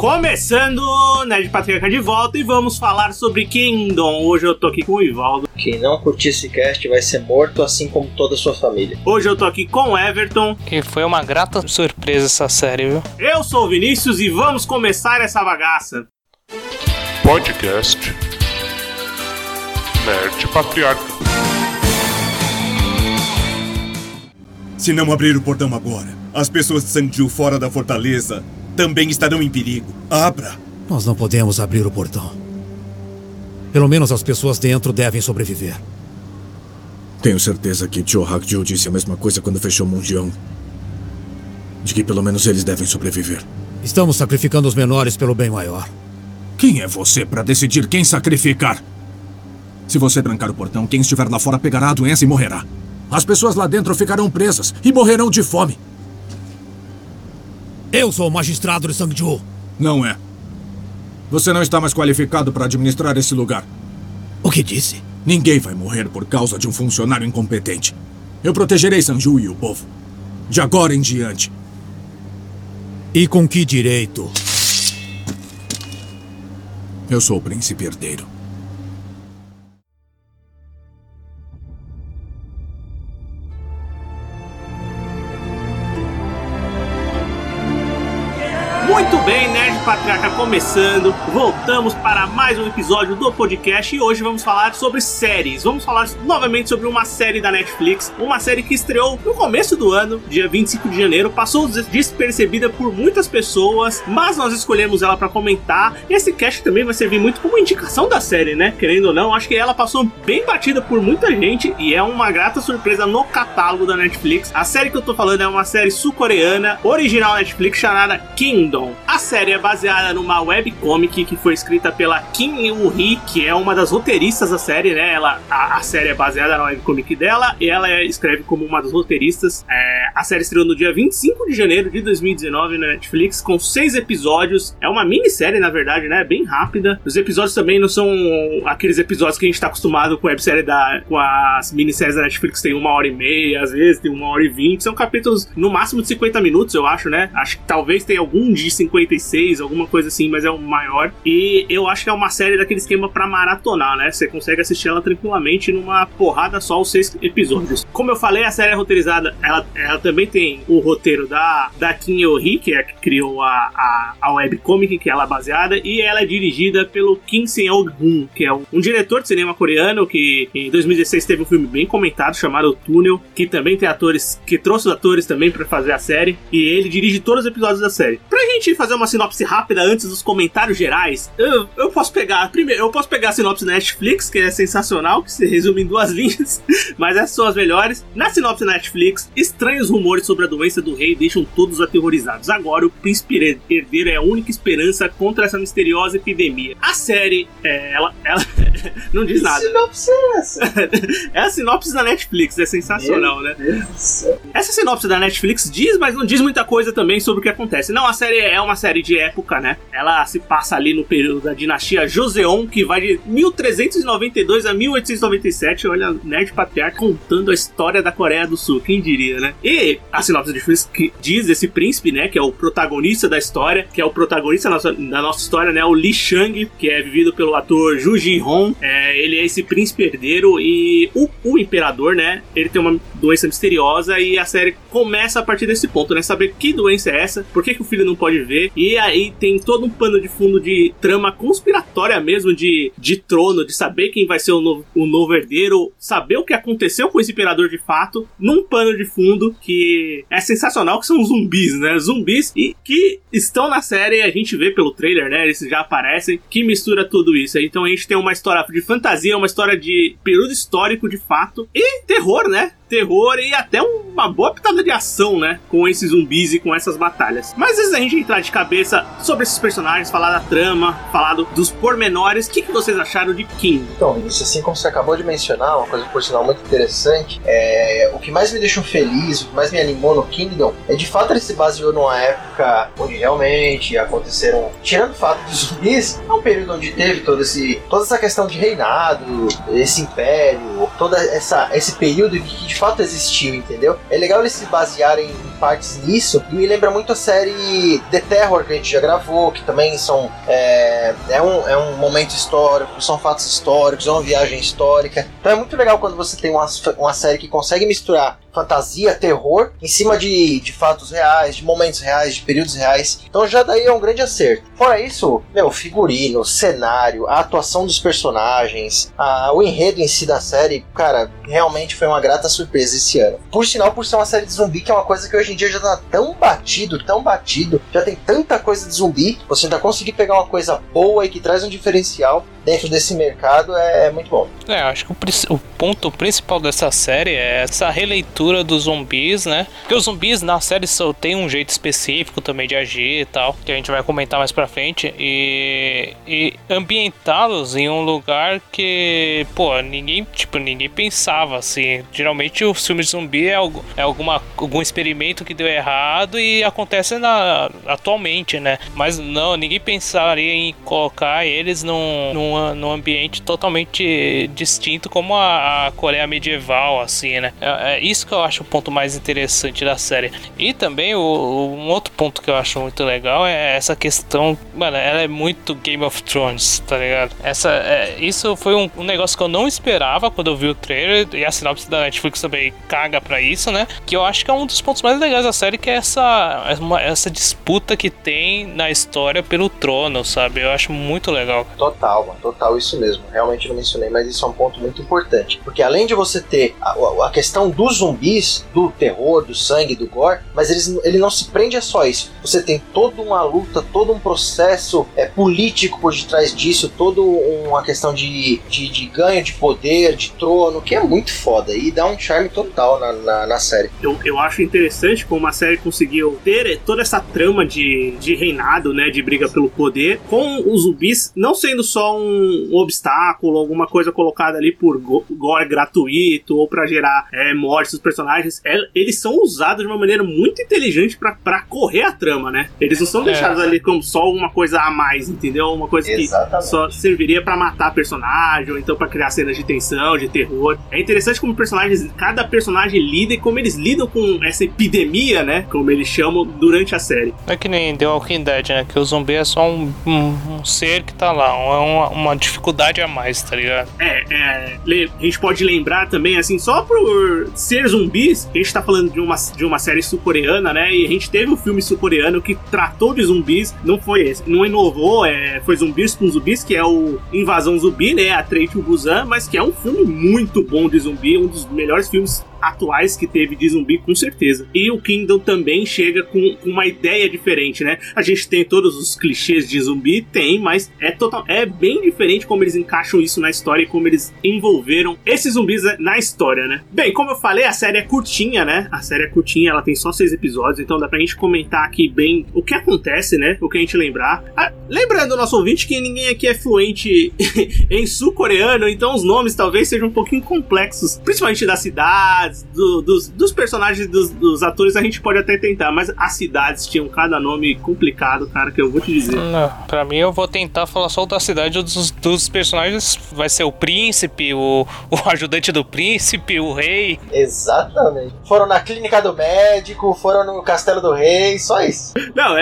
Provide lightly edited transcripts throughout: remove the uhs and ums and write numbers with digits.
Começando, Nerd Patriarca de volta e vamos falar sobre Kingdom. Hoje eu tô aqui com o Ivaldo. Quem não curtir esse cast vai ser morto, assim como toda a sua família. Hoje eu tô aqui com o Everton. Que foi uma grata surpresa essa série, viu? Eu sou o Vinícius e vamos começar essa bagaça. Podcast Nerd Patriarca. Se não abrir o portão agora, as pessoas de Sanju fora da fortaleza também estarão em perigo. Abra! Nós não podemos abrir o portão. Pelo menos as pessoas dentro devem sobreviver. Tenho certeza que Cho Hakju disse a mesma coisa quando fechou Mundião. De que pelo menos eles devem sobreviver. Estamos sacrificando os menores pelo bem maior. Quem é você para decidir quem sacrificar? Se você trancar o portão, quem estiver lá fora pegará a doença e morrerá. As pessoas lá dentro ficarão presas e morrerão de fome. Eu sou o magistrado de Sangju. Não é. Você não está mais qualificado para administrar esse lugar. O que disse? Ninguém vai morrer por causa de um funcionário incompetente. Eu protegerei Sanju e o povo. De agora em diante. E com que direito? Eu sou o príncipe herdeiro. Muito bem, Nerd Patriarca começando. Voltamos para mais um episódio do podcast e hoje vamos falar sobre séries. Vamos falar novamente sobre uma série da Netflix, uma série que estreou no começo do ano, dia 25 de janeiro, passou despercebida por muitas pessoas, mas nós escolhemos ela para comentar. Esse cast também vai servir muito como indicação da série, né? Querendo ou não, acho que ela passou bem batida por muita gente e é uma grata surpresa no catálogo da Netflix. A série que eu tô falando é uma série sul-coreana, original Netflix, chamada Kingdom. A série é baseada numa webcomic que foi escrita pela Kim Eun-hee, que é uma das roteiristas da série, né? A série é baseada na webcomic dela e ela escreve como uma das roteiristas. A série estreou no dia 25 de janeiro de 2019 na Netflix, com 6 episódios. É uma minissérie, na verdade, né? Bem rápida. Os episódios também não são aqueles episódios que a gente tá acostumado com a websérie com as minisséries da Netflix, tem 1h30, às vezes tem 1h20. São capítulos no máximo de 50 minutos, eu acho, né? Acho que talvez tenha algum de 56, alguma coisa assim, mas é o maior. E eu acho que é uma série daquele esquema pra maratonar, né? Você consegue assistir ela tranquilamente numa porrada só, os 6 episódios. Como eu falei, a série é roteirizada, ela também tem o roteiro da Kim Eun-hee, que é a que criou a webcomic, que ela é baseada, e ela é dirigida pelo Kim Seong-hoon, que é um diretor de cinema coreano, que em 2016 teve um filme bem comentado, chamado O Túnel, que também tem atores, que trouxe os atores também pra fazer a série, e ele dirige todos os episódios da série. Pra gente fazer uma sinopse rápida antes dos comentários gerais, eu posso pegar a sinopse da Netflix, que é sensacional, que se resume em 2 linhas, mas essas são as melhores. Na sinopse da Netflix, estranhos rumores sobre a doença do rei deixam todos aterrorizados. Agora o príncipe herdeiro é a única esperança contra essa misteriosa epidemia. A série, ela não diz nada. Que sinopse é essa? É a sinopse da Netflix, é sensacional, né? Essa sinopse da Netflix diz, mas não diz muita coisa também sobre o que acontece. Não, a série é uma série de época, né? Ela se passa ali no período da dinastia Joseon, que vai de 1392 a 1897. Olha, Nerd Patriarca contando a história da Coreia do Sul, quem diria, né? E a sinopse que diz esse príncipe, né? Que é o protagonista da história, que é o protagonista da nossa história, né? O Lee Chang, que é vivido pelo ator Ju Ji-hoon. Ele é esse príncipe herdeiro e o imperador, né? Ele tem uma doença misteriosa e a série começa a partir desse ponto, né? Saber que doença é essa, por que o filho não pode ver. E aí tem todo um pano de fundo de trama conspiratória mesmo, de trono, de saber quem vai ser o novo herdeiro, saber o que aconteceu com esse imperador de fato, num pano de fundo que é sensacional, que são zumbis, né? Zumbis e que estão na série, a gente vê pelo trailer, né? Eles já aparecem, que mistura tudo isso. Então a gente tem uma história de fantasia, uma história de período histórico de fato, e terror, né? Terror e até uma boa pitada de ação, né? Com esses zumbis e com essas batalhas. Mas antes da gente entrar de cabeça sobre esses personagens, falar da trama, falar dos pormenores, o que vocês acharam de King? Então, isso assim como você acabou de mencionar, uma coisa por sinal muito interessante, o que mais me deixou feliz, o que mais me animou no Kingdom, é de fato ele se baseou numa época onde realmente aconteceram, tirando o fato dos zumbis, é um período onde teve toda essa questão de reinado, esse império, toda esse período que de fato existiu, entendeu? É legal eles se basearem em partes nisso, e me lembra muito a série The Terror, que a gente já gravou, que também são é um momento histórico, são fatos históricos, é uma viagem histórica. Então é muito legal quando você tem uma série que consegue misturar fantasia, terror, em cima de fatos reais, de momentos reais, de períodos reais. Então já daí é um grande acerto. Fora isso, figurino, cenário, a atuação dos personagens, o enredo em si da série, cara, realmente foi uma grata surpresa esse ano. Por sinal, por ser uma série de zumbi, que é uma coisa que hoje em dia já tá tão batido, já tem tanta coisa de zumbi, você ainda conseguir pegar uma coisa boa e que traz um diferencial dentro desse mercado é muito bom. Acho que o ponto principal dessa série é essa releitura dos zumbis, né? Porque os zumbis na série só tem um jeito específico também de agir e tal, que a gente vai comentar mais pra frente, e ambientá-los em um lugar que, ninguém pensava assim. Geralmente os filmes de zumbi é algum experimento que deu errado e acontece atualmente, né? Mas não, ninguém pensaria em colocar eles num ambiente totalmente distinto como a Coreia medieval, assim, né? É isso que eu acho o ponto mais interessante da série. E também um outro ponto que eu acho muito legal é essa questão, mano, ela é muito Game of Thrones, tá ligado? Isso foi um negócio que eu não esperava quando eu vi o trailer, e a sinopse da Netflix também caga pra isso, né? Que eu acho que é um dos pontos mais legais da série, que é essa disputa que tem na história pelo trono, sabe? Eu acho muito legal. Total, isso mesmo. Realmente não mencionei, mas isso é um ponto muito importante. Porque além de você ter a questão dos zumbis, do terror, do sangue, do gore, mas ele não se prende a só isso. Você tem toda uma luta, todo um processo político por detrás disso, toda uma questão de ganho de poder, de trono, que é muito foda e dá um charme total na série. Eu acho interessante como a série conseguiu ter toda essa trama de reinado, né, de briga pelo poder, com os zumbis não sendo só um obstáculo, alguma coisa colocada ali por gore gratuito ou pra gerar mortes dos personagens. Eles são usados de uma maneira muito inteligente pra correr a trama, né? Eles não são deixados ali como só uma coisa a mais, entendeu? Uma coisa que só serviria pra matar personagem ou então pra criar cenas de tensão, de terror. É interessante como cada personagem lida e como eles lidam com essa epidemia, né? Como eles chamam durante a série. É que nem The Walking Dead, né? Que o zumbi é só um ser que tá lá, uma dificuldade a mais, tá ligado? A gente pode lembrar também, assim, só por ser zumbis, a gente tá falando de uma série sul-coreana, né? E a gente teve um filme sul-coreano que tratou de zumbis, não foi esse, não inovou, foi Zumbis com Zumbis, que é o Invasão Zumbi, né? A Train to Busan, mas que é um filme muito bom de zumbi, um dos melhores filmes atuais que teve de zumbi, com certeza. E o Kingdom também chega com uma ideia diferente, né? A gente tem todos os clichês de zumbi, mas é bem diferente como eles encaixam isso na história e como eles envolveram esses zumbis na história, né? Bem, como eu falei, a série é curtinha, né? A série é curtinha, ela tem só 6 episódios, então dá pra gente comentar aqui bem o que acontece, né? O que a gente lembrar. Lembrando o nosso ouvinte que ninguém aqui é fluente em sul-coreano, então os nomes talvez sejam um pouquinho complexos, principalmente das cidades, dos personagens, dos atores a gente pode até tentar, mas as cidades tinham cada nome complicado, cara, que eu vou te dizer. Não, pra mim eu vou tentar falar só da cidade dos personagens. Vai ser o príncipe, o ajudante do príncipe, o rei. Exatamente. Foram na clínica do médico, foram no castelo do rei, só isso. Não,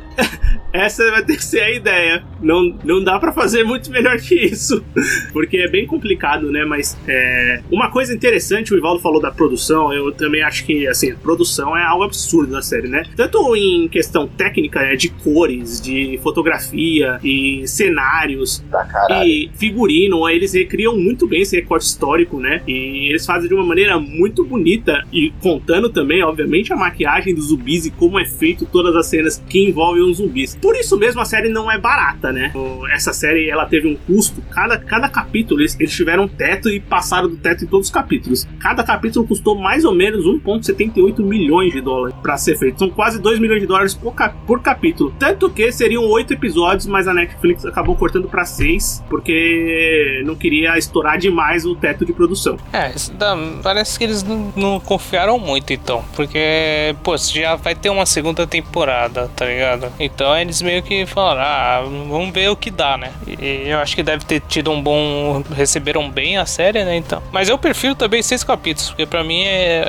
essa vai ter que ser a ideia. Não dá pra fazer muito melhor que isso, porque é bem complicado, né? Mas uma coisa interessante, o Ivaldo falou da produção, eu também acho que, assim, a produção é algo absurdo da série, né? Tanto em questão técnica, né, de cores, de fotografia e cenários e figurino, eles recriam muito bem esse recorte histórico, né? E eles fazem de uma maneira muito bonita e contando também, obviamente, a maquiagem dos zumbis e como é feito todas as cenas que envolvem os zumbis. Por isso mesmo a série não é barata, né? Essa série, ela teve um custo, cada capítulo eles tiveram um teto e passaram do teto em todos os capítulos. Cada capítulo custou mais ou menos 1,78 milhões de dólares pra ser feito. São quase 2 milhões de dólares por capítulo. Tanto que seriam 8 episódios, mas a Netflix acabou cortando pra 6, porque não queria estourar demais o teto de produção. Parece que eles não confiaram muito, então. Porque, já vai ter uma segunda temporada, tá ligado? Então eles meio que falaram, vamos ver o que dá, né? E eu acho que deve ter tido receberam bem a série, né? Então. Mas eu prefiro também 6 capítulos, porque pra mim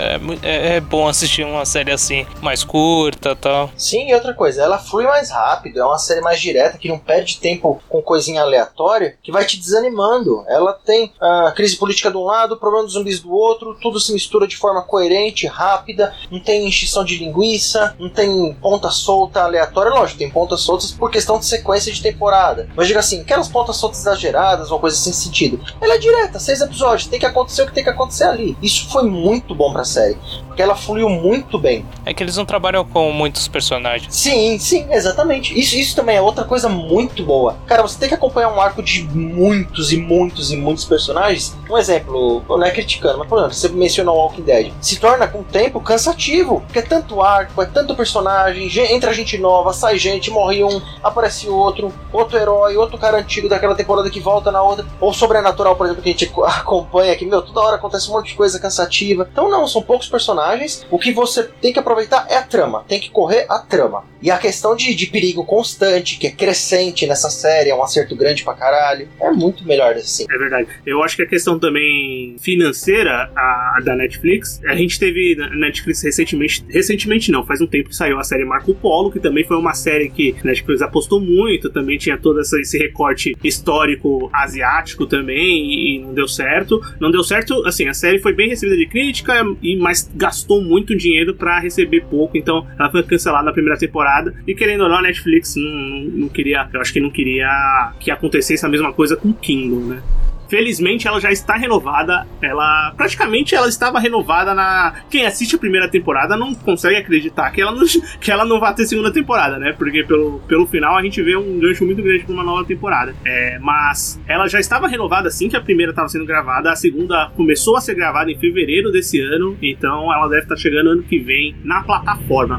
é bom assistir uma série assim, mais curta e tal. Sim, e outra coisa, ela flui mais rápido, é uma série mais direta, que não perde tempo com coisinha aleatória, que vai te desanimando. Ela tem a crise política de um lado, o problema dos zumbis do outro, tudo se mistura de forma coerente, rápida, não tem enchição de linguiça, não tem ponta solta aleatória. Lógico, tem pontas soltas por questão de sequência de temporada, mas diga assim, aquelas pontas soltas exageradas, uma coisa sem sentido. Ela é direta, 6 episódios, tem que acontecer o que tem que acontecer ali. Isso foi muito bom pra série, porque ela fluiu muito bem. É que eles não trabalham com muitos personagens. Sim, exatamente. Isso também é outra coisa muito boa. Cara, você tem que acompanhar um arco de muitos e muitos e muitos personagens. Um exemplo, não é criticando, mas por exemplo, você mencionou o Walking Dead. Se torna com o tempo cansativo, porque é tanto arco, é tanto personagem, entra gente nova, sai gente, morre um, aparece outro herói, outro cara antigo daquela temporada que volta na outra. Ou Sobrenatural, por exemplo, que a gente acompanha aqui, toda hora acontece um monte de coisa cansativa. Então não, são poucos personagens. O que você tem que aproveitar é a trama, tem que correr a trama. E a questão de perigo constante, que é crescente nessa série, é um acerto grande pra caralho, é muito melhor assim. É verdade. Eu acho que a questão também financeira da Netflix, a gente teve na Netflix recentemente não, faz um tempo que saiu a série Marco Polo, que também foi uma série que a Netflix apostou muito, também tinha todo esse recorte histórico asiático também, e não deu certo. Não deu certo, assim, a série foi bem recebida de crítica, mas gastou muito dinheiro pra receber pouco, então ela foi cancelada na primeira temporada, e querendo ou não, a Netflix não queria, eu acho que não queria que acontecesse a mesma coisa com Kingdom, né? Felizmente ela já está renovada. Praticamente ela estava renovada Quem assiste a primeira temporada não consegue acreditar que ela não vai ter segunda temporada, né? Porque pelo final a gente vê um gancho muito grande para uma nova temporada. Mas ela já estava renovada assim que a primeira estava sendo gravada. A segunda começou a ser gravada em fevereiro desse ano. Então ela deve estar chegando ano que vem na plataforma.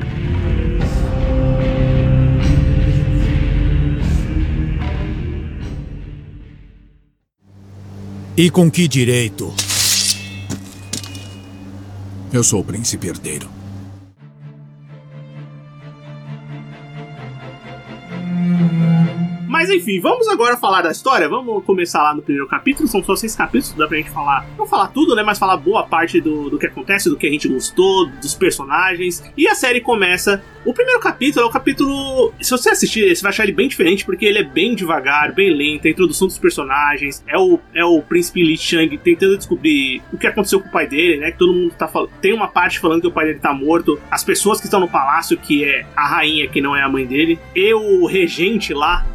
E com que direito? Eu sou o príncipe herdeiro. Mas enfim, vamos agora falar da história. Vamos começar lá no primeiro capítulo. São só 6 capítulos, dá pra gente falar. Não falar tudo, né? Mas falar boa parte do que acontece, do que a gente gostou, dos personagens. E a série começa. O primeiro capítulo é o capítulo. Se você assistir, você vai achar ele bem diferente, porque ele é bem devagar, bem lento. A introdução dos personagens. É o príncipe Li Shang tentando descobrir o que aconteceu com o pai dele, né? Que todo mundo tá falando. Tem uma parte falando que o pai dele tá morto. As pessoas que estão no palácio, que é a rainha, que não é a mãe dele. E o regente lá.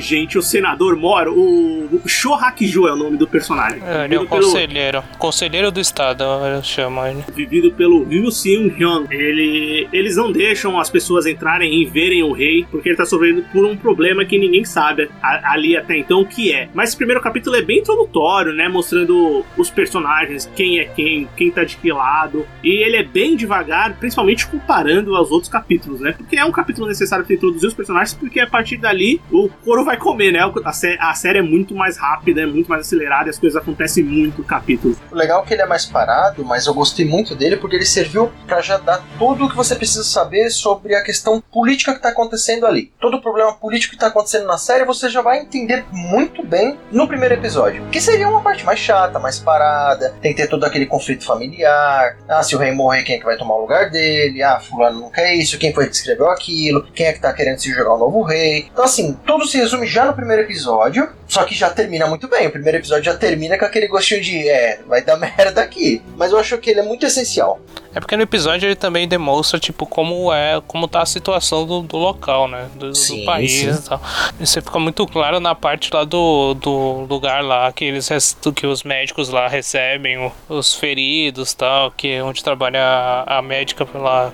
O senador Moro, o Sho Haki-jo é o nome do personagem. Ele é o conselheiro. Conselheiro do estado, eu chamo ele. Vivido pelo Ryu Seung-hyun. Eles não deixam as pessoas entrarem e verem o rei, porque ele tá sofrendo por um problema que ninguém sabe ali até então o que é. Mas esse primeiro capítulo é bem introdutório, né? Mostrando os personagens, quem é quem tá de que lado. E ele é bem devagar, principalmente comparando aos outros capítulos, né? Porque é um capítulo necessário para introduzir os personagens, porque a partir dali o couro vai comer, né? A série é muito mais rápida, é muito mais acelerada e as coisas acontecem muito no capítulo. O legal é que ele é mais parado, mas eu gostei muito dele porque ele serviu pra já dar tudo o que você precisa saber sobre a questão política que tá acontecendo ali. Todo o problema político que tá acontecendo na série você já vai entender muito bem no primeiro episódio. Que seria uma parte mais chata, mais parada, tem que ter todo aquele conflito familiar. Se o rei morrer, quem é que vai tomar o lugar dele? Fulano não quer isso, quem foi que escreveu aquilo? Quem é que tá querendo se jogar o novo rei? Então assim, tudo se resume já no primeiro episódio, só que já termina muito bem. O primeiro episódio já termina com aquele gostinho de vai dar merda aqui. Mas eu acho que ele é muito essencial. É porque no episódio ele também demonstra, tipo, como tá a situação do local, né? Do país e tal. E você fica muito claro na parte lá do lugar lá, que os médicos lá recebem os feridos e tal, que onde trabalha a médica lá,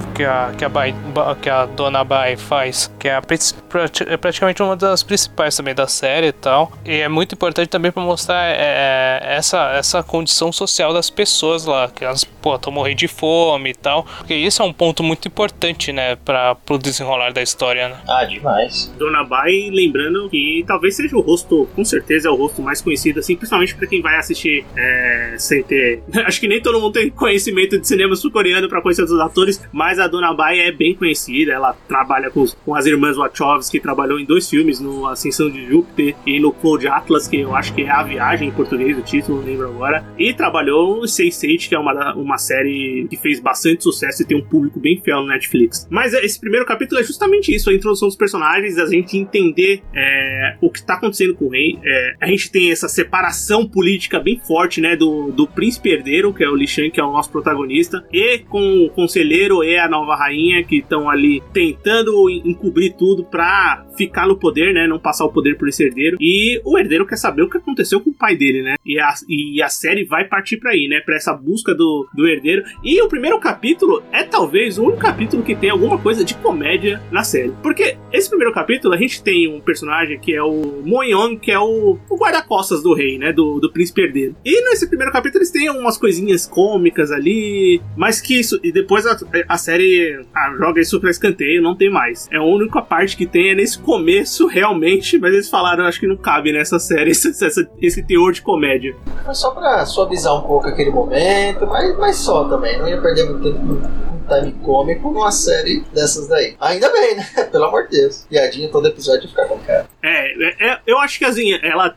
que a Dona Bai faz, que é praticamente uma das principais também da série e tal. E é muito importante também pra mostrar essa condição social das pessoas lá, que elas, estão morrendo de fome e tal, porque isso é um ponto muito importante, né, pro desenrolar da história, né? Ah, demais. Dona Bai, lembrando que talvez seja o rosto, com certeza é o rosto mais conhecido, assim, principalmente pra quem vai assistir sem ter... Acho que nem todo mundo tem conhecimento de cinema sul-coreano pra conhecer os atores, mas a Dona Bai é bem conhecida, ela trabalha com as irmãs Wachowski, que trabalhou em 2 filmes, no Ascensão de Júpiter e no Cloud Atlas, que eu acho que é A Viagem em português, o título, não lembro agora, e trabalhou no Sense8, que é uma série que fez bastante sucesso e tem um público bem fiel no Netflix. Mas esse primeiro capítulo é justamente isso, a introdução dos personagens, a gente entender o que tá acontecendo com o rei. A gente tem essa separação política bem forte, né, do príncipe herdeiro, que é o Li Shan, que é o nosso protagonista, e com o conselheiro e a nova rainha, que estão ali tentando encobrir tudo pra ficar no poder, né, não passar o poder por esse herdeiro. E o herdeiro quer saber o que aconteceu com o pai dele, né, e a série vai partir pra aí, né, pra essa busca do herdeiro. E o primeiro capítulo é talvez o único capítulo que tem alguma coisa de comédia na série, porque esse primeiro capítulo a gente tem um personagem que é o Moyon, que é o guarda-costas do rei, né, do príncipe herdeiro. E nesse primeiro capítulo eles têm umas coisinhas cômicas ali, mas que isso, e depois a série joga isso pra escanteio, não tem mais. É a única parte que tem nesse começo realmente, mas eles falaram, acho que não cabe nessa série esse teor de comédia. Foi só pra suavizar um pouco aquele momento, mas só também, não ia perder muito tempo com time cômico numa série dessas daí. Ainda bem, né? Pelo amor de Deus. Piadinha todo episódio fica com cara. Eu acho que assim, ela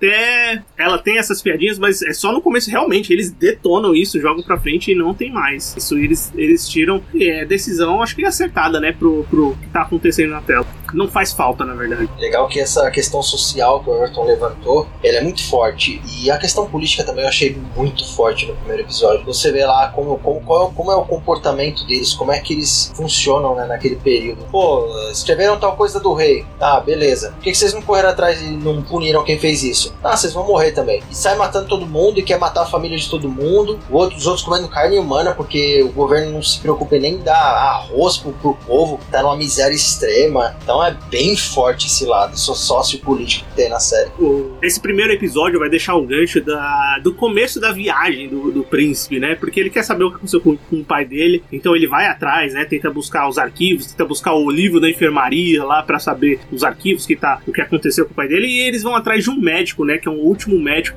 tem essas piadinhas, mas é só no começo, realmente, eles detonam isso, jogam pra frente e não tem mais. Isso eles tiram, e é decisão, acho que acertada, né, pro que tá acontecendo na tela. Não faz falta, na verdade. Legal que essa questão social que o Everton levantou, ela é muito forte. E a questão política também eu achei muito forte no primeiro episódio. Você vê lá como é o comportamento deles, como é que eles funcionam, né, naquele período. Pô, escreveram tal coisa do rei. Ah, beleza. Por que vocês não correram atrás e não puniram quem fez isso? Ah, vocês vão morrer também. E sai matando todo mundo e quer matar a família de todo mundo. Os outros comendo carne humana porque o governo não se preocupa em nem dar arroz pro povo que tá numa miséria extrema. Então é bem forte esse lado sociopolítico que tem na série. Esse primeiro episódio vai deixar um gancho do começo da viagem do príncipe, né? Porque ele quer saber o que aconteceu com o pai dele. Então ele vai atrás, né? Tenta buscar os arquivos, tenta buscar o livro da enfermaria lá pra saber os arquivos o que aconteceu com o pai dele. E eles vão atrás de um médico, né? Que é um último médico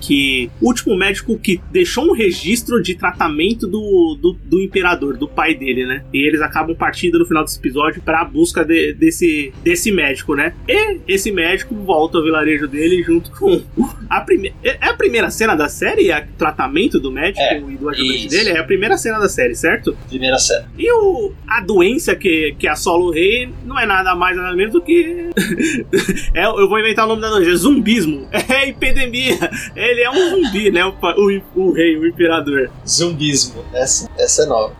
que deixou um registro de tratamento do imperador, do pai dele, né? E eles acabam partindo no final desse episódio pra busca desse médico, né? E esse médico volta ao vilarejo dele junto com a primeira cena da série, o tratamento do médico e do ajudante dele, é a primeira cena da série, certo? Primeira cena. E a doença que assola o rei não é nada mais nada menos do que eu vou inventar o nome da doença, zumbismo. É epidemia. Ele é um zumbi, né? O rei, o imperador. Zumbismo. Essa é nova.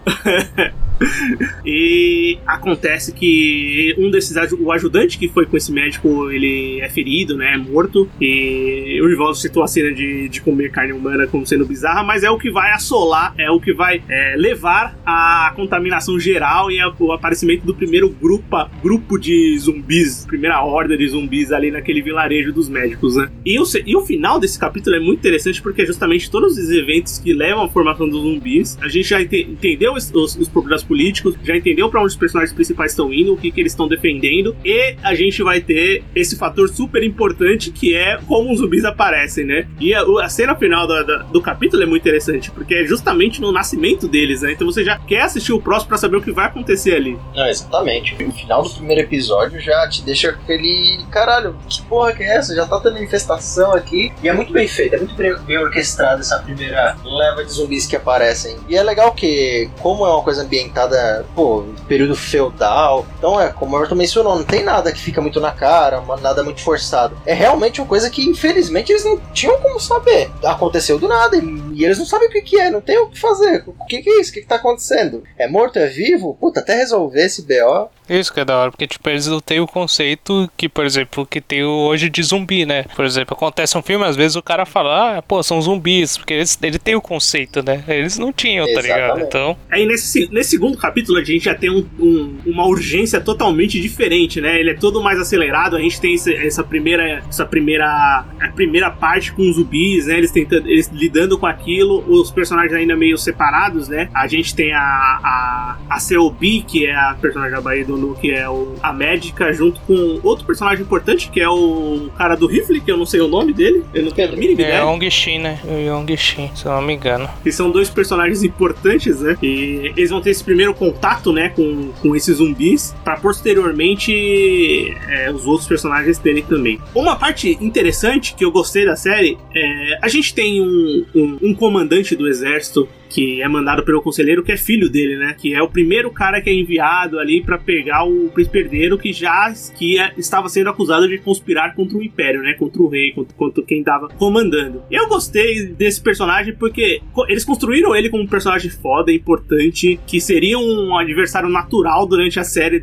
E acontece que o ajudante que foi com esse médico, ele é ferido, né, é morto, e o Rivaldo citou a cena de comer carne humana como sendo bizarra, mas é o que vai assolar, é o que vai levar à contaminação geral e ao aparecimento do primeiro grupo de zumbis, primeira horda de zumbis ali naquele vilarejo dos médicos, né. E o final desse capítulo é muito interessante porque justamente todos os eventos que levam à formação dos zumbis, a gente já entendeu os problemas políticos, já entendeu pra onde os personagens principais estão indo, o que eles estão defendendo, e a gente vai ter esse fator super importante que é como os zumbis aparecem, né? E a cena final do capítulo é muito interessante, porque é justamente no nascimento deles, né? Então você já quer assistir o próximo pra saber o que vai acontecer ali. Não, exatamente. O final do primeiro episódio já te deixa aquele... Caralho, que porra que é essa? Já tá tendo infestação aqui. E é muito bem feito, é muito bem orquestrada essa primeira leva de zumbis que aparecem. E é legal que, como é uma coisa ambientada, período feudal, então como o Everton mencionou, não tem nada que fica muito na cara, nada muito forçado. É realmente uma coisa que, infelizmente, eles não tinham como saber. Aconteceu do nada, e eles não sabem o que é, não tem o que fazer. O que é isso? O que tá acontecendo? É morto? É vivo? Puta, até resolver esse BO... Isso que é da hora, porque tipo, eles não têm o conceito que, por exemplo, que tem hoje de zumbi, né? Por exemplo, acontece um filme, às vezes o cara fala, são zumbis, porque ele tem o conceito, né? Eles não tinham, tá ligado? Então... Aí nesse segundo capítulo a gente já tem uma urgência totalmente diferente, né? Ele é todo mais acelerado, a gente tem a primeira parte com os zumbis, né? Eles lidando com aquilo, os personagens ainda meio separados, né? A gente tem a Seobi, que é a personagem da Bahia do Nu, que é a médica, junto com outro personagem importante, que é o cara do rifle, que eu não sei o nome dele. Eu não tenho a mínima ideia. É o Yong-Shin, né? O Yong-Shin, se eu não me engano. Que são dois personagens importantes, né? E eles vão ter esse primeiro contato, né, com esses zumbis, pra posteriormente os outros personagens terem também. Uma parte interessante que eu gostei da série é a gente tem um comandante do exército que é mandado pelo conselheiro, que é filho dele, né? Que é o primeiro cara que é enviado ali pra pegar o príncipe herdeiro que estava sendo acusado de conspirar contra o império, né? Contra o rei, contra quem tava comandando. Eu gostei desse personagem porque eles construíram ele como um personagem foda, importante, que seria um adversário natural durante a série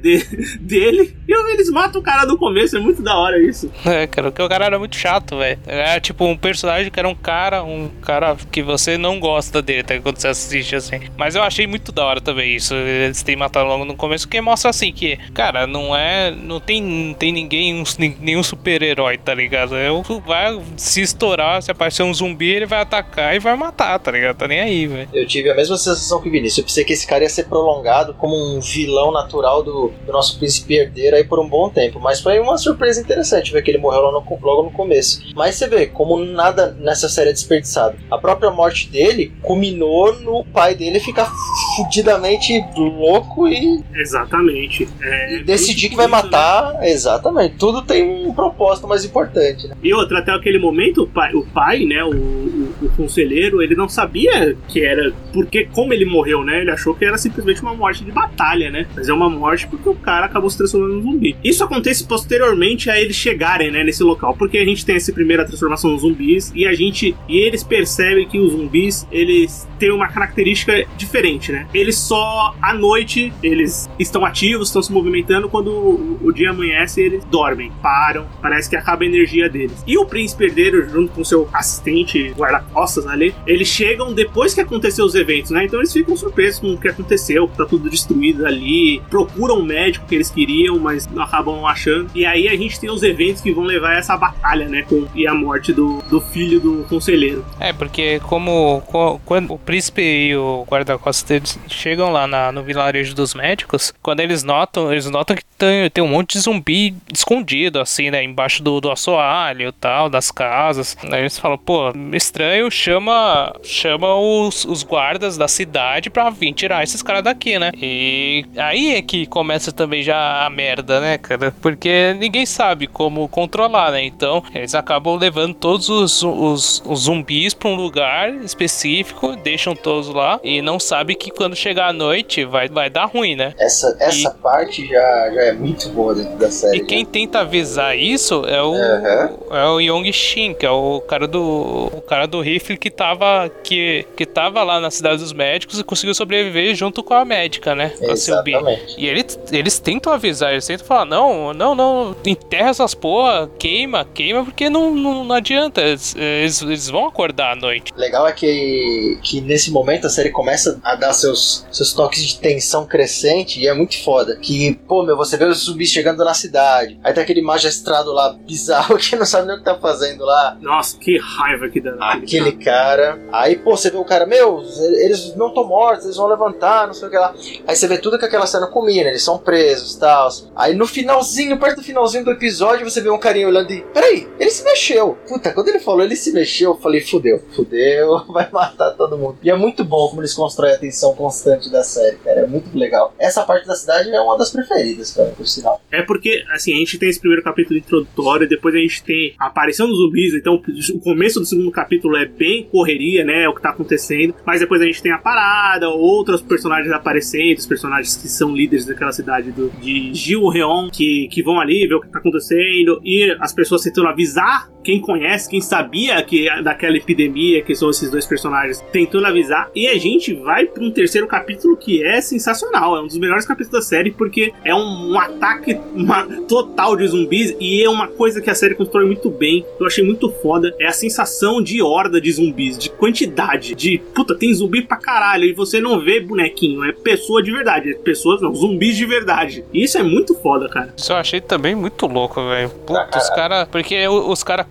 dele. E eles matam o cara no começo, é muito da hora isso. Cara, porque o cara era muito chato, velho. Era tipo um personagem que era um cara que você não gosta dele, tá? Quando você assiste assim. Mas eu achei muito da hora também isso. Eles têm matado logo no começo, que mostra assim que, cara, não tem ninguém, nenhum super-herói, tá ligado? Vai se estourar, se aparecer um zumbi, ele vai atacar e vai matar, tá ligado? Tá nem aí, velho. Eu tive a mesma sensação que o Vinícius. Eu pensei que esse cara ia ser prolongado como um vilão natural do nosso príncipe herdeiro aí por um bom tempo. Mas foi uma surpresa interessante ver que ele morreu logo no começo. Mas você vê, como nada nessa série é desperdiçado. A própria morte dele culminou no pai dele ficar fudidamente louco e... Exatamente. E decidir que vai matar... Né? Exatamente. Tudo tem um propósito mais importante, né? E outra, até aquele momento, o pai, né, o conselheiro, ele não sabia que era... Porque como ele morreu, né? Ele achou que era simplesmente uma morte de batalha, né? Mas é uma morte porque o cara acabou se transformando num zumbi. Isso acontece posteriormente a eles chegarem, né, nesse local. Porque a gente tem essa primeira transformação nos zumbis e eles percebem que os zumbis, eles têm uma característica diferente, né? Eles só, à noite, eles estão ativos, estão se movimentando, quando o dia amanhece, eles dormem, param, parece que acaba a energia deles. E o príncipe herdeiro, junto com seu assistente, guarda-costas ali, eles chegam depois que aconteceu os eventos, né? Então eles ficam surpresos com o que aconteceu, que tá tudo destruído ali, procuram um médico que eles queriam, mas não acabam achando. E aí a gente tem os eventos que vão levar a essa batalha, né? E a morte do filho do conselheiro. Porque quando o príncipe e o guarda-costas deles chegam lá no vilarejo dos médicos, quando eles notam que tem um monte de zumbi escondido, assim, né, embaixo do assoalho e tal, das casas. Aí eles falam, pô, estranho, chama os guardas da cidade pra vir tirar esses caras daqui, né? E aí é que começa também já a merda, né, cara? Porque ninguém sabe como controlar, né? Então, eles acabam levando todos os zumbis pra um lugar específico, deixam todos lá e não sabe que quando chegar a noite vai dar ruim, né? Essa parte já é muito boa dentro da série. E quem tenta avisar isso é o Yong-Shin, que é o cara do rifle que tava lá na cidade dos médicos e conseguiu sobreviver junto com a médica, né? Com a Seobi. E eles tentam avisar, eles tentam falar, não, enterra essas porra, queima, porque não adianta, eles vão acordar à noite. Legal é que nesse momento a série começa a dar seus toques de tensão crescente e é muito foda. Que, pô, você vê os zumbis chegando na cidade, aí tem aquele magistrado lá bizarro que não sabe nem o que tá fazendo lá. Nossa, que raiva que dá. Aquele cara. Aí, pô, você vê o cara, eles não estão mortos, eles vão levantar, não sei o que lá. Aí você vê tudo que aquela cena combina, eles são presos e tal. Aí no finalzinho, perto do finalzinho do episódio, você vê um carinha olhando e... Peraí, ele se mexeu. Puta, quando ele falou ele se mexeu, eu falei, fudeu, vai matar todo mundo. E é muito bom como eles constroem a tensão constante da série, cara, é muito legal. Essa parte da cidade é uma das preferidas, cara, por sinal. É porque, assim, a gente tem esse primeiro capítulo introdutório, depois a gente tem a aparição dos zumbis, então o começo do segundo capítulo é bem correria, né, é o que tá acontecendo, mas depois a gente tem a parada, outros personagens aparecendo, os personagens que são líderes daquela cidade de Gilreon, que vão ali ver o que tá acontecendo, e as pessoas tentando avisar quem conhece, quem sabia daquela epidemia, que são esses dois personagens, tentando avisar, e a gente vai pra um terceiro capítulo que é sensacional, é um dos melhores capítulos da série, porque é um ataque total de zumbis, e é uma coisa que a série constrói muito bem, eu achei muito foda, é a sensação de horda de zumbis, de quantidade, tem zumbi pra caralho, e você não vê bonequinho, é pessoa de verdade, zumbis de verdade, e isso é muito foda, cara. Isso eu achei também muito louco, velho. Os caras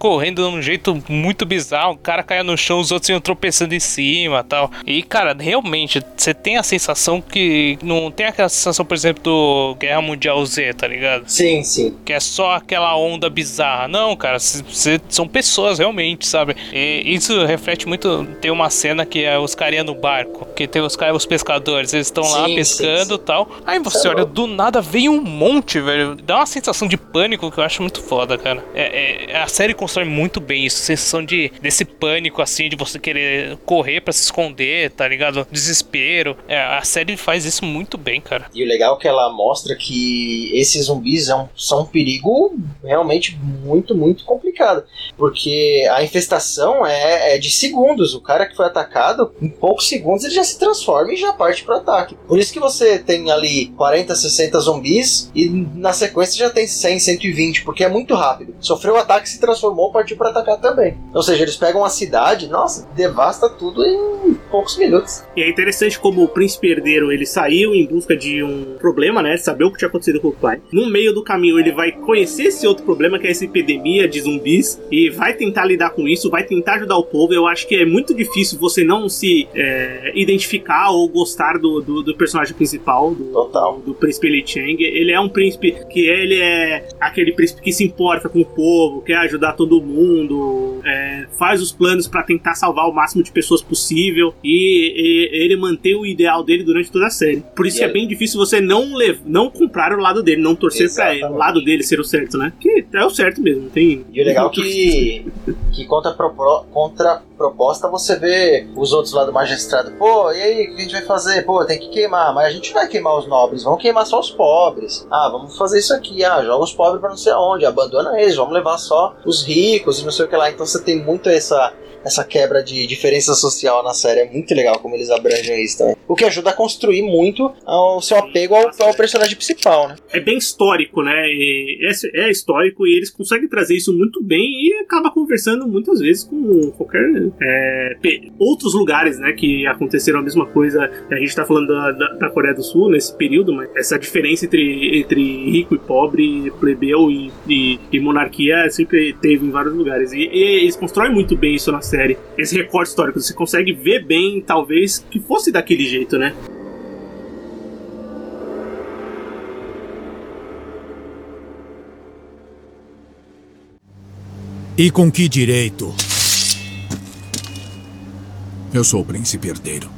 correndo de um jeito muito bizarro, o cara caia no chão, os outros iam tropeçando em cima e tal. E, cara, realmente, você tem a sensação que não tem aquela sensação, por exemplo, do Guerra Mundial Z, tá ligado? Sim, sim. Que é só aquela onda bizarra. Não, cara, são pessoas realmente, sabe? E isso reflete muito. Tem uma cena que é os carinha no barco, que tem os pescadores, eles estão lá pescando e tal. Aí você olha, do nada vem um monte, velho. Dá uma sensação de pânico que eu acho muito foda, cara. A série constrói muito bem isso, sensação desse pânico, assim, de você querer correr pra se esconder, tá ligado? Desespero. A série faz isso muito bem, cara. E o legal é que ela mostra que esses zumbis são um perigo realmente muito, muito complicado. Porque a infestação é de segundos. O cara que foi atacado, em poucos segundos ele já se transforma e já parte pro ataque. Por isso que você tem ali 40, 60 zumbis e na sequência já tem 100, 120, porque é muito rápido. Sofreu o ataque, se transformou, partiu para atacar também. Ou seja, eles pegam a cidade, nossa, devasta tudo em poucos minutos. E é interessante como o príncipe herdeiro, ele saiu em busca de um problema, né, saber o que tinha acontecido com o pai. No meio do caminho ele vai conhecer esse outro problema, que é essa epidemia de zumbis, e vai tentar lidar com isso, vai tentar ajudar o povo. Eu acho que é muito difícil você não se identificar ou gostar do personagem principal, do príncipe Li Chang. Ele é um príncipe que ele é aquele príncipe que se importa com o povo, quer ajudar todo mundo, faz os planos pra tentar salvar o máximo de pessoas possível, e ele mantém o ideal dele durante toda a série. Por isso que é bem difícil você não comprar o lado dele, não torcer pra ele, o lado dele ser o certo, né? Que é o certo mesmo. E o legal que contra proposta você vê os outros lá do magistrado. Pô, e aí, o que a gente vai fazer? Pô, tem que queimar, mas a gente não vai queimar os nobres, vamos queimar só os pobres. Ah, vamos fazer isso aqui, joga os pobres pra não sei aonde, abandona eles, vamos levar só os ricos e não sei o que lá. Então você tem muito essa quebra de diferença social na série. É muito legal como eles abrangem isso também. O que ajuda a construir muito o seu apego ao personagem principal, né? É bem histórico, né? É histórico e eles conseguem trazer isso muito bem e acaba conversando muitas vezes com qualquer outros lugares, né? Que aconteceram a mesma coisa. A gente tá falando da Coreia do Sul nesse período, mas essa diferença entre rico e pobre, plebeu e monarquia sempre teve em vários lugares. E eles constroem muito bem isso na série. Esse recorte histórico, você consegue ver bem, talvez, que fosse daquele jeito, né? E com que direito? Eu sou o príncipe herdeiro.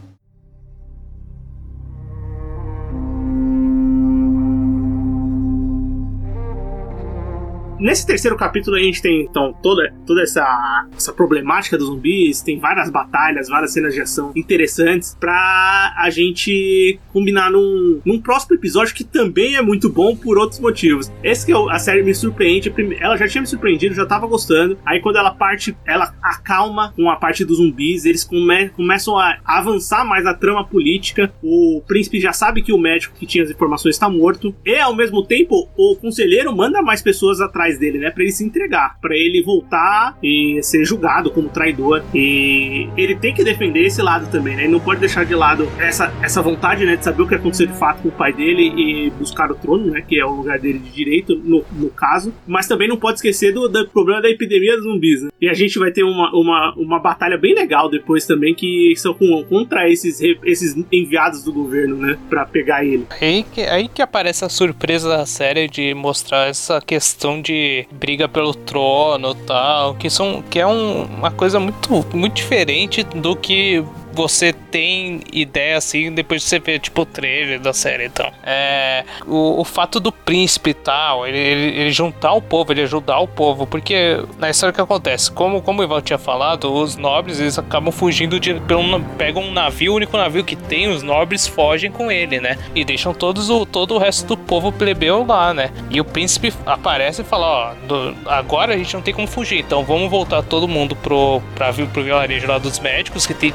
Nesse terceiro capítulo a gente tem então toda essa problemática dos zumbis, tem várias batalhas, várias cenas de ação interessantes pra a gente combinar num próximo episódio que também é muito bom por outros motivos. Esse que a série me surpreende, ela já tinha me surpreendido, já tava gostando, aí quando ela acalma com a parte dos zumbis, eles começam a avançar mais na trama política, o príncipe já sabe que o médico que tinha as informações está morto, e ao mesmo tempo o conselheiro manda mais pessoas atrás dele, né, pra ele se entregar, pra ele voltar e ser julgado como traidor, e ele tem que defender esse lado também, né, ele não pode deixar de lado essa vontade, né, de saber o que aconteceu de fato com o pai dele e buscar o trono, né, que é o lugar dele de direito no caso, mas também não pode esquecer do problema da epidemia dos zumbis, né, e a gente vai ter uma batalha bem legal depois também, que são contra esses enviados do governo, né, pra pegar ele. Aí que aparece a surpresa da série de mostrar essa questão de briga pelo trono e tal, que é uma coisa muito, muito diferente do que você tem ideia assim depois de você ver tipo o trailer da série. Então o fato do príncipe e tal, ele juntar o povo, ele ajudar o povo, porque na história que acontece, como o Ivan tinha falado, os nobres eles acabam fugindo pegam um navio, o único navio que tem, os nobres fogem com ele, né, e deixam todo o resto do povo plebeu lá, né, e o príncipe aparece e fala, agora a gente não tem como fugir, então vamos voltar todo mundo pro vilarejo lá dos médicos, que tem tipo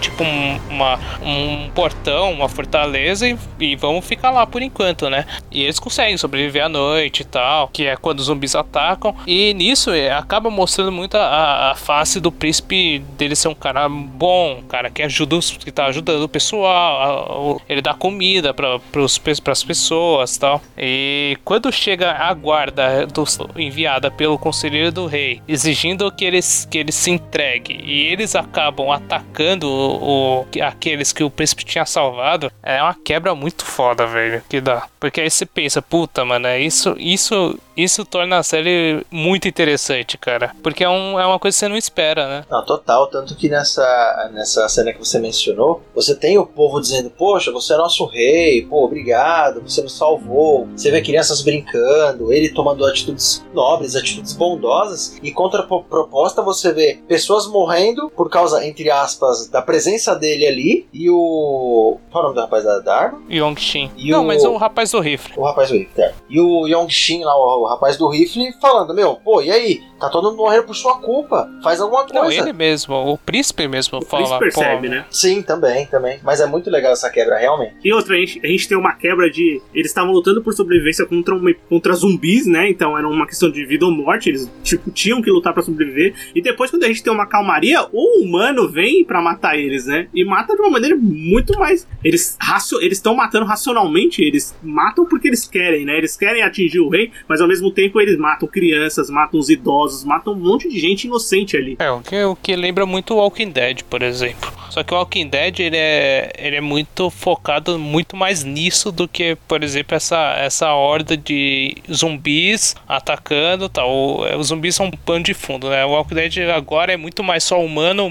um portão, uma fortaleza e vamos ficar lá por enquanto, né? E eles conseguem sobreviver à noite e tal, que é quando os zumbis atacam. E nisso acaba mostrando muito a face do príncipe dele ser um cara bom, um cara que tá ajudando o pessoal, ele dá comida para as pessoas e tal. E quando chega a guarda enviada pelo conselheiro do rei, exigindo que ele se entregue, e eles acabam atacando aqueles que o príncipe tinha salvado, é uma quebra muito foda, velho, que dá. Porque aí você pensa, puta, mano, isso torna a série muito interessante, cara. Porque é uma coisa que você não espera, né? Não, total. Tanto que nessa cena que você mencionou, você tem o povo dizendo, poxa, você é nosso rei, pô, obrigado, você nos salvou. Você vê crianças brincando, ele tomando atitudes nobres, atitudes bondosas, e contraproposta você vê pessoas morrendo por causa, entre aspas, da presença dele ali, e o... Qual é o nome do rapaz da arma? Yong-Shin. Não, mas o rapaz do rifle. O rapaz do rifle, é. E o Yong-Shin lá, o rapaz do rifle, falando, pô, e aí? Tá todo mundo morrendo por sua culpa. Faz alguma coisa. Não, ele mesmo, o príncipe mesmo fala. O príncipe percebe, né? Sim, também. Mas é muito legal essa quebra, realmente. E outra, a gente tem uma quebra de... Eles estavam lutando por sobrevivência contra zumbis, né? Então era uma questão de vida ou morte. Eles, tinham que lutar pra sobreviver. E depois, quando a gente tem uma calmaria, o humano vem pra matar eles, né? E mata de uma maneira muito mais... Eles estão matando racionalmente. Eles matam porque eles querem, né? Eles querem atingir o rei, mas ao mesmo tempo eles matam crianças, matam os idosos, matam um monte de gente inocente ali. O que lembra muito o Walking Dead, por exemplo. Só que o Walking Dead, ele é muito focado muito mais nisso do que, por exemplo, essa horda de zumbis atacando, tal. Os zumbis são um pano de fundo, né? O Walking Dead agora é muito mais só humano,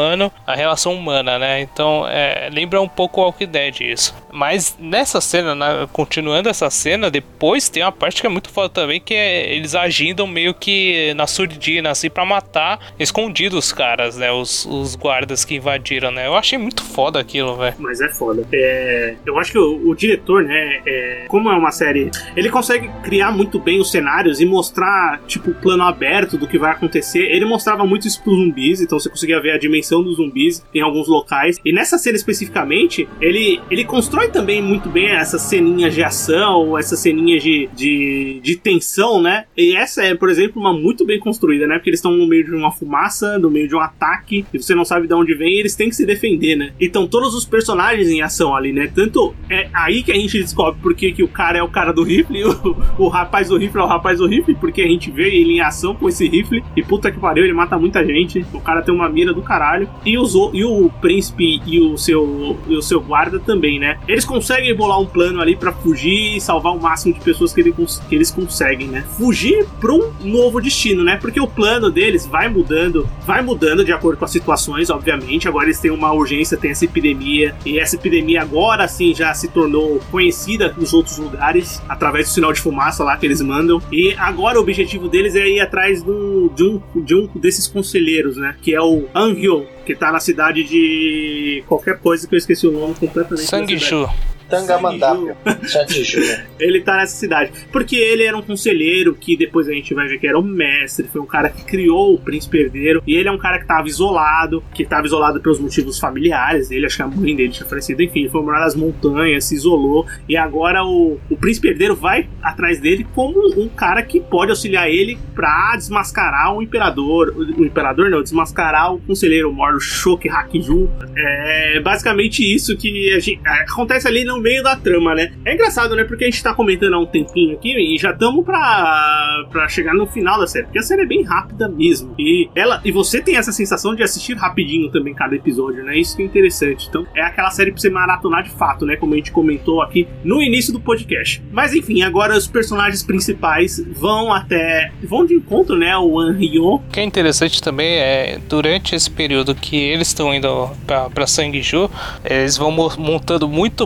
a relação humana, né? Então, lembra um pouco o Walking Dead isso. Mas nessa cena, continuando essa cena, depois tem uma parte que é muito foda também, que é eles agindo meio que na surdina, assim, pra matar escondidos os caras, né? Os guardas que invadiram, né? Eu achei muito foda aquilo, velho. Mas é foda. Eu acho que o diretor, né? Como é uma série, ele consegue criar muito bem os cenários e mostrar, tipo, o plano aberto do que vai acontecer. Ele mostrava muito isso pros zumbis, então você conseguia ver a dimensão dos zumbis em alguns locais. E nessa cena especificamente, ele constrói também muito bem essas ceninhas de ação, essas ceninhas de tensão, né? E essa é, por exemplo, uma muito bem construída, né? Porque eles estão no meio de uma fumaça, no meio de um ataque, e você não sabe de onde vem, e eles têm que se defender, né? Então todos os personagens em ação ali, né? Tanto é aí que a gente descobre porque que o cara é o cara do rifle, e o rapaz do rifle é o rapaz do rifle, porque a gente vê ele em ação com esse rifle, e puta que pariu, ele mata muita gente, o cara tem uma mira do caralho, e o príncipe e o seu guarda também, né? Eles conseguem bolar um plano ali pra fugir e salvar o máximo de pessoas que eles conseguem, né? Fugir pra um novo destino, né? Porque o plano deles vai mudando de acordo com as situações, obviamente. Agora eles têm uma urgência, tem essa epidemia, e essa epidemia agora sim já se tornou conhecida nos outros lugares, através do sinal de fumaça lá que eles mandam. E agora o objetivo deles é ir atrás de um desses conselheiros, né? Que é o Anhyo, que tá na cidade de qualquer coisa que eu esqueci o nome completamente. Sanguichu. Tangamandapio. Ele tá nessa cidade. Porque ele era um conselheiro que depois a gente vai ver que era um mestre, foi um cara que criou o príncipe herdeiro, e ele é um cara que tava isolado pelos motivos familiares dele, acho que a mãe dele tinha falecido, enfim, ele foi morar nas montanhas, se isolou, e agora o príncipe herdeiro vai atrás dele como um cara que pode auxiliar ele pra desmascarar o imperador não, desmascarar o conselheiro Moro Shoki Hakiju. É basicamente isso que acontece ali no meio da trama, né? É engraçado, né? Porque a gente tá comentando há um tempinho aqui e já estamos pra chegar no final da série, porque a série é bem rápida mesmo. E você tem essa sensação de assistir rapidinho também cada episódio, né? Isso que é interessante. Então, é aquela série pra você maratonar de fato, né? Como a gente comentou aqui no início do podcast. Mas enfim, agora os personagens principais vão de encontro, né? O Anhyo. O que é interessante também é, durante esse período que eles estão indo pra Sanguichu, eles vão montando muito bem o que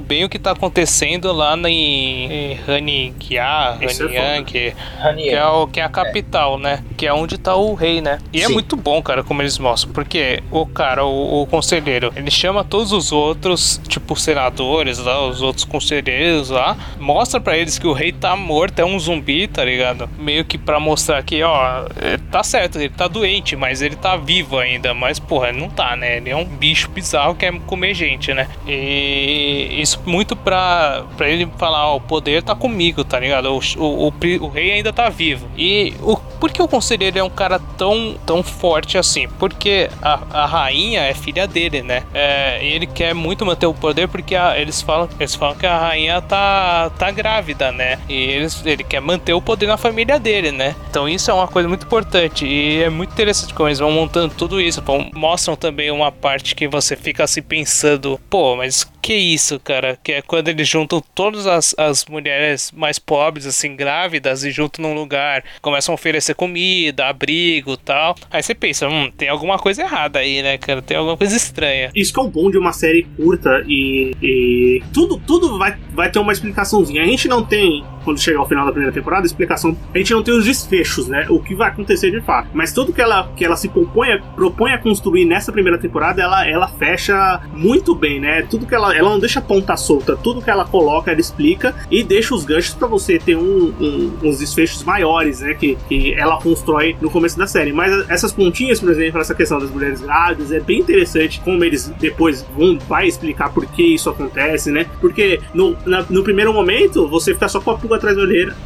tá acontecendo lá em Hanyang, que é a capital, né? Que é onde tá o rei, né? E é muito bom, cara, como eles mostram, porque o conselheiro, ele chama todos os outros, tipo, senadores lá, os outros conselheiros lá, mostra pra eles que o rei tá morto, é um zumbi, tá ligado? Meio que pra mostrar que, ó, tá certo, ele tá doente, mas ele tá vivo ainda, mas, porra, não tá, né? Ele é um bicho bizarro que quer comer gente, né? E isso muito pra ele falar, ó, o poder tá comigo, tá ligado? O rei ainda tá vivo. E por que o conselheiro é um cara tão forte assim? Porque a rainha é filha dele, né? E ele quer muito manter o poder porque eles falam que a rainha tá grávida, né? E ele quer manter o poder na família dele, né? Então isso é uma coisa muito importante e é muito interessante como eles vão montando tudo isso. Mostram também uma parte que você fica assim pensando, pô, mas que isso, cara? Que é quando eles juntam todas as mulheres mais pobres, assim, grávidas, e juntam num lugar, começam a oferecer comida, abrigo e tal. Aí você pensa, tem alguma coisa errada aí, né, cara? Tem alguma coisa estranha. Isso que é o bom de uma série curta e tudo vai ter uma explicaçãozinha. A gente não tem, quando chegar ao final da primeira temporada, explicação, a gente não tem os desfechos, né? O que vai acontecer de fato. Mas tudo que ela se propõe a construir nessa primeira temporada, ela fecha muito bem, né? Tudo que ela não deixa ponta solta, tudo que ela coloca, ela explica e deixa os ganchos pra você ter uns desfechos maiores, né? Que ela constrói no começo da série. Mas essas pontinhas, por exemplo, essa questão das mulheres grávidas, é bem interessante como eles depois vai explicar por que isso acontece, né? Porque no primeiro momento, você fica só com a pulga atrás da orelha.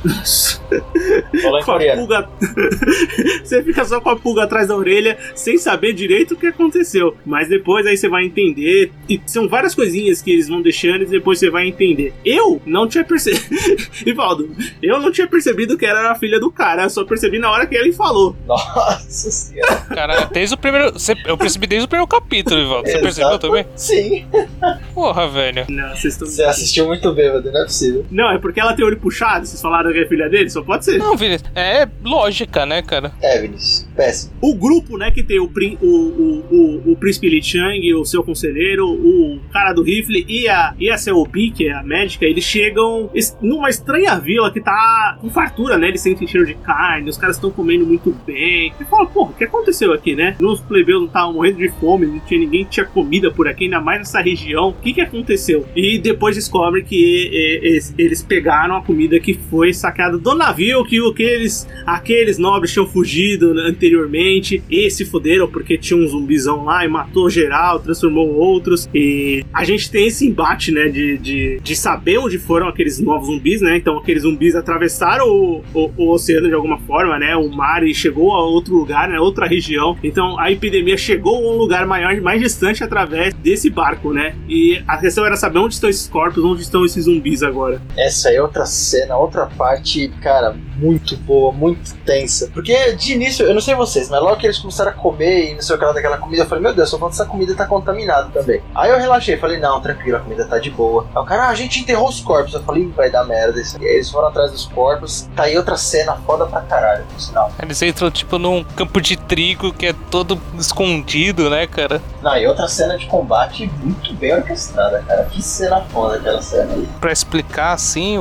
Você fica só com a pulga atrás da orelha, sem saber direito o que aconteceu. Mas depois aí você vai entender. E são várias coisinhas que eles vão deixando e depois você vai entender. Eu não tinha percebido. Rivaldo, eu não tinha percebido que era a filha do cara. Eu só percebi na hora que ele falou. Nossa senhora. Cara, desde o primeiro. Eu percebi desde o primeiro capítulo, Rivaldo. Você percebeu também? Sim. Porra, velho. Não, você assistiu muito bêbado, não é possível. Não, é porque ela tem olho puxado. Vocês falaram que é filha dele? Só pode ser. Não, Vinícius. É lógica, né, cara? Vinícius. Péssimo. O grupo, né, que tem o príncipe Li Chang, o seu conselheiro, o cara do rifle e a Seobi, que é a médica, eles chegam numa estranha vila que tá com fartura, né? Eles sentem cheiro de carne, os caras estão comendo muito bem. E fala, porra, o que aconteceu aqui, né? Os plebeus não estavam morrendo de fome, não tinha ninguém que tinha comida por aqui, ainda mais nessa região. O que aconteceu? E depois descobre que eles pegaram a comida que foi saqueada do navio, que aqueles nobres tinham fugido anteriormente e se fuderam porque tinha um zumbizão lá e matou geral, transformou outros. E a gente tem esse embate, né, de saber onde foram aqueles novos zumbis, né? Então aqueles zumbis atravessaram o oceano de alguma forma, né? O mar e chegou a outro lugar, né? Outra região. Então a epidemia chegou a um lugar maior, mais distante através desse barco, né? E a questão era saber onde estão esses corpos, onde estão esses zumbis agora. Essa é outra cena, outra parte, cara, muito boa, muito tensa. Porque de início, eu não sei vocês, mas logo que eles começaram a comer e não sei o que lá daquela comida, eu falei, meu Deus, só falta essa comida tá contaminada também. Aí eu relaxei, falei, não, tranquilo, a comida tá de boa. Aí o cara, a gente enterrou os corpos. Eu falei, vai dar merda isso. E aí eles foram atrás dos corpos. Tá aí outra cena foda pra caralho, por sinal. Eles entram tipo num campo de trigo que é todo escondido, né, cara? Não, e outra cena de combate muito bem orquestrada, cara. Que cena foda aquela cena aí. Pra explicar assim,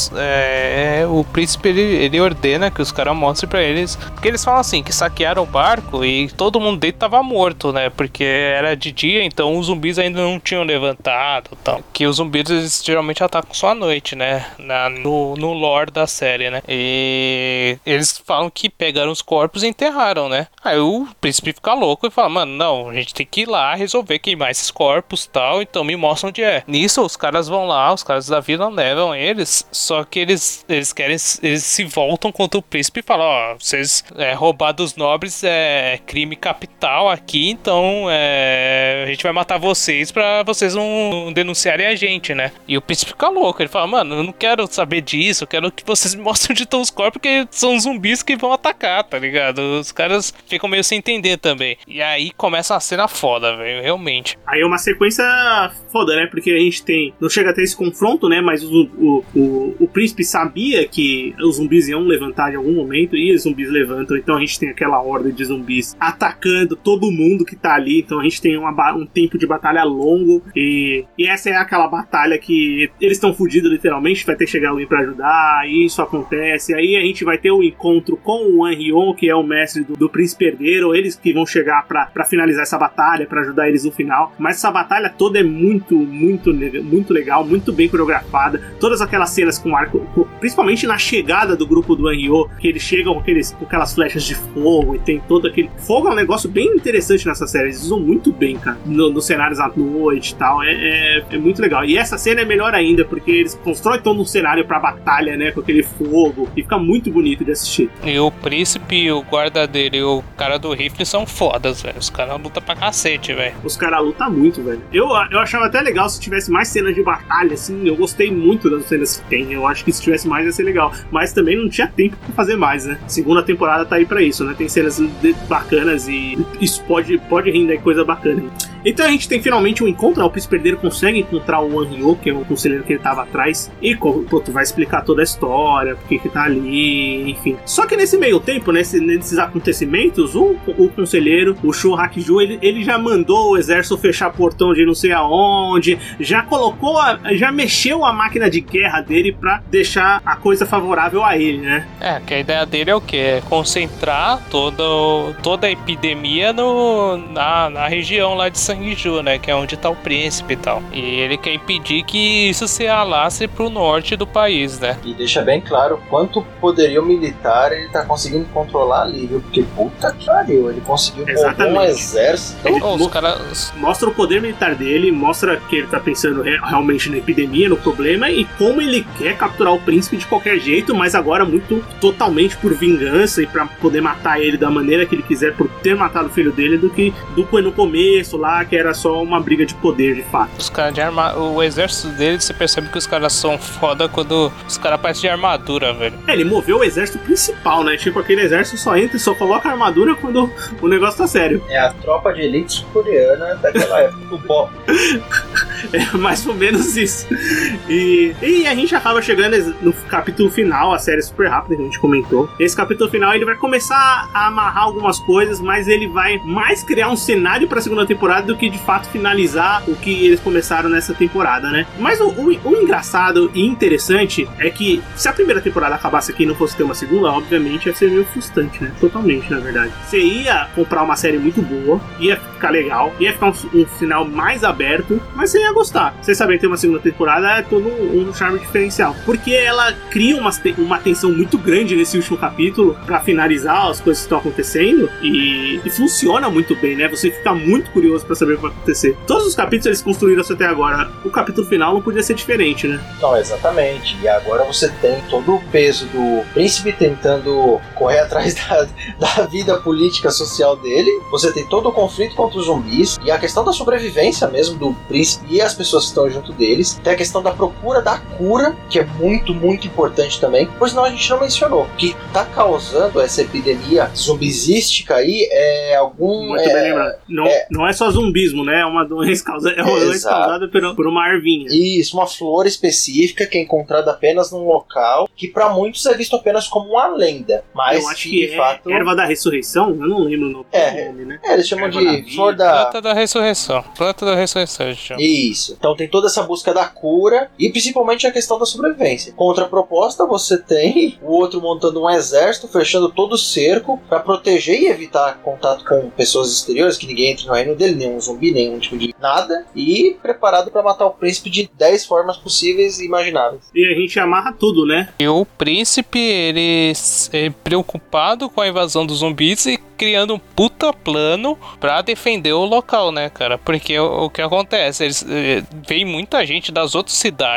o príncipe ele ordena que os caras mostrem pra eles. Porque eles falam assim, que saquearam o barco e todo mundo dentro tava morto, né? Porque era de dia, então os zumbis ainda não tinham levantado e tal. Que os zumbis eles geralmente atacam só à noite, né? No lore da série, né? E eles falam que pegaram os corpos e enterraram, né? Aí o príncipe fica louco e fala, mano, não, a gente tem que ir lá resolver queimar esses corpos e tal, então me mostram onde é. Nisso os caras vão lá, os caras da vila levam eles, só que eles se voltam contra o príncipe e falam, ó, vocês roubar dos nobres é crime capital aqui, então a gente vai matar vocês pra vocês não denunciarem a gente, né? E o príncipe fica louco, ele fala, mano, eu não quero saber disso, eu quero que vocês me mostrem onde estão os corpos, porque são zumbis que vão atacar, tá ligado? Os caras ficam meio sem entender também. E aí começa uma cena foda, foda, velho, realmente. Aí é uma sequência foda, né? Porque a gente tem... Não chega a ter esse confronto, né? Mas o príncipe sabia que os zumbis iam levantar em algum momento, e os zumbis levantam. Então a gente tem aquela horda de zumbis atacando todo mundo que tá ali. Então a gente tem um tempo de batalha longo. E essa é aquela batalha que eles estão fudidos, literalmente. Vai ter que chegar alguém pra ajudar. E isso acontece. Aí a gente vai ter o encontro com o Anrion, que é o mestre do príncipe herdeiro. Eles que vão chegar pra finalizar essa batalha, pra ajudar eles no final. Mas essa batalha toda é muito legal, muito bem coreografada. Todas aquelas cenas com arco, principalmente na chegada do grupo do Anrion, que eles chegam com aquelas flechas de fogo e tem todo aquele... Fogo é um negócio bem interessante nessa série. Eles usam muito bem, cara, nos cenários à noite e tal. É muito legal. E essa cena é melhor ainda, porque eles constroem todo um cenário pra batalha, né, com aquele fogo, e fica muito bonito de assistir. E o príncipe, o guarda dele e o cara do rifle são fodas, velho. Os caras lutam pra cacete, velho. Os caras lutam muito, velho. Eu achava até legal se tivesse mais cenas de batalha, assim. Eu gostei muito das cenas que tem. Eu acho que se tivesse mais ia ser legal. Mas também não tinha tempo pra fazer mais, né? Segunda temporada tá aí pra isso, né? Tem cenas bacanas e isso pode render coisa bacana. Então a gente tem finalmente um encontro, né? O príncipe herdeiro consegue encontrar o Anrion, que é o conselheiro que ele tava atrás, e tu vai explicar toda a história, porque que tá ali, enfim. Só que nesse meio tempo, nesses acontecimentos, o conselheiro, o Shu Hakiju, ele já mandou o exército fechar portão de não sei aonde, já mexeu a máquina de guerra dele pra deixar a coisa favorável a ele, né? Que a ideia dele é o quê? É concentrar toda a epidemia na região lá de Sanguiju, né? Que é onde tá o príncipe e tal. E ele quer impedir que isso se alasse pro norte do país, né? E deixa bem claro quanto poderio militar ele tá conseguindo controlar ali, viu? Porque puta que pariu, ele conseguiu mover um exército. Os caras... Mostra o poder militar dele, mostra que ele tá pensando realmente na epidemia, no problema, e como ele quer capturar o príncipe de qualquer jeito, mas agora totalmente por vingança e pra poder matar ele da maneira que ele quiser, por ter matado o filho dele, do que no começo lá, que era só uma briga de poder, de fato. Os caras o exército dele, você percebe que os caras são foda quando os caras aparecem de armadura, velho. Ele moveu o exército principal, né? Tipo, aquele exército só entra e só coloca a armadura quando o negócio tá sério. É a tropa de elite sul-coreana daquela época do pop. É mais ou menos isso. E a gente acaba chegando no capítulo final, a série é super rápida, que a gente comentou. Esse capítulo final, ele vai começar a amarrar algumas coisas, mas ele vai mais criar um cenário pra segunda temporada do que de fato finalizar o que eles começaram nessa temporada, né? Mas o engraçado e interessante é que se a primeira temporada acabasse aqui e não fosse ter uma segunda, obviamente ia ser meio frustrante, né? Totalmente, na verdade. Você ia comprar uma série muito boa, ia ficar legal, ia ficar um final mais aberto, mas você ia gostar. Você saber que tem uma segunda temporada é todo um charme diferencial. Porque ela cria uma tensão muito grande nesse último capítulo pra finalizar as coisas que estão acontecendo e funciona muito bem, né? Você fica muito curioso pra saber o que vai acontecer. Todos os capítulos eles construíram isso até agora. O capítulo final não podia ser diferente, né? Não, exatamente. E agora você tem todo o peso do príncipe tentando correr atrás da vida política social dele. Você tem todo o conflito contra os zumbis e a questão da sobrevivência mesmo do príncipe e as pessoas que estão junto deles. Tem a questão da procura da cura, que é muito, muito importante também. Pois não, a gente não mencionou. O que tá causando essa epidemia zumbizística aí é algum... Muito bem lembrado. Não é só zumbismo, né? É uma doença causada por uma ervinha. Isso, uma flor específica que é encontrada apenas num local que pra muitos é visto apenas como uma lenda. Mas eu acho que de fato... erva da ressurreição? Eu não lembro o nome, né? Eles chamam de flor da... Planta da ressurreição. Planta da ressurreição, eles chamam. Isso. Então tem toda essa busca da cura e principalmente a questão da sobrevivência. Contraproposta, você tem o outro montando um exército, fechando todo o cerco pra proteger e evitar contato com pessoas exteriores, que ninguém entre no reino dele, nenhum zumbi, nenhum tipo de nada, e preparado pra matar o príncipe de 10 formas possíveis e imagináveis. E a gente amarra tudo, né? E o príncipe, ele é preocupado com a invasão dos zumbis e criando um puta plano pra defender o local, né, cara? Porque o que acontece? Vem muita gente das outras cidades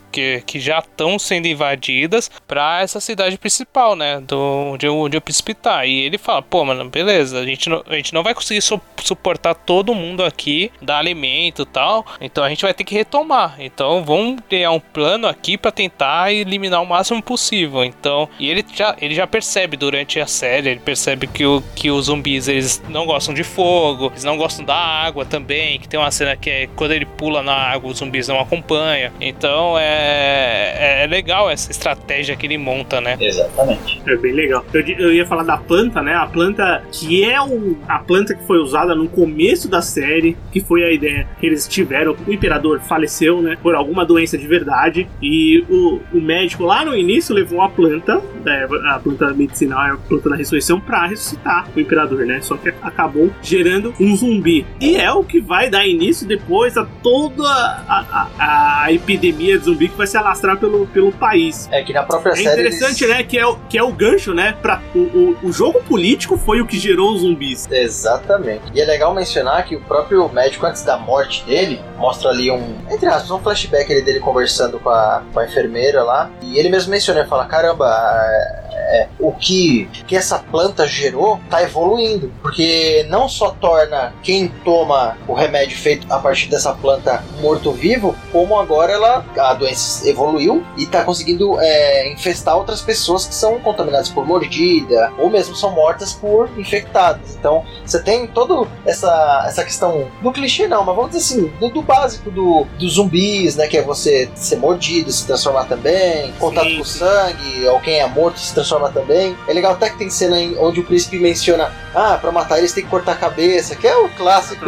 que já estão sendo invadidas pra essa cidade principal, né? Onde o príncipe tá. E ele fala, pô, mano, beleza, a gente não vai conseguir suportar todo mundo aqui, dar alimento e tal, então a gente vai ter que retomar. Então vamos criar um plano aqui pra tentar eliminar o máximo possível. Então, e ele já percebe durante a série, ele percebe que os zumbis, eles não gostam de fogo, eles não gostam da água também, que tem uma cena que é quando ele pula na água, os zumbis não acompanham. Então é legal essa estratégia que ele monta, né? Exatamente. É bem legal. Eu ia falar da planta, né? A planta que é a planta que foi usada no começo da série, que foi a ideia que eles tiveram. O imperador faleceu, né? Por alguma doença de verdade. E o médico lá no início levou a planta medicinal, a planta da ressurreição, pra ressuscitar o imperador, né? Só que acabou gerando um zumbi. E é o que vai dar início depois a toda a epidemia de zumbi que vai se alastrar pelo país. É que na própria série. É interessante, né? Que é o gancho, né? O jogo político foi o que gerou os zumbis. Exatamente. E é legal mencionar que o próprio médico, antes da morte dele, mostra ali entre aspas, um flashback dele conversando com a enfermeira lá. E ele mesmo menciona, ele fala, caramba, o que essa planta gerou tá evoluindo, porque não só torna quem toma o remédio feito a partir dessa planta morto-vivo, como agora a doença evoluiu e tá conseguindo infestar outras pessoas que são contaminadas por mordida ou mesmo são mortas por infectadas. Então você tem toda essa questão do clichê, não, mas vamos dizer assim, do básico dos zumbis, né, que é você ser mordido, se transformar também, contato com sangue, ou quem é morto se transforma também. É legal até que tem cena onde o príncipe menciona, pra matar eles tem que cortar a cabeça, que é o clássico.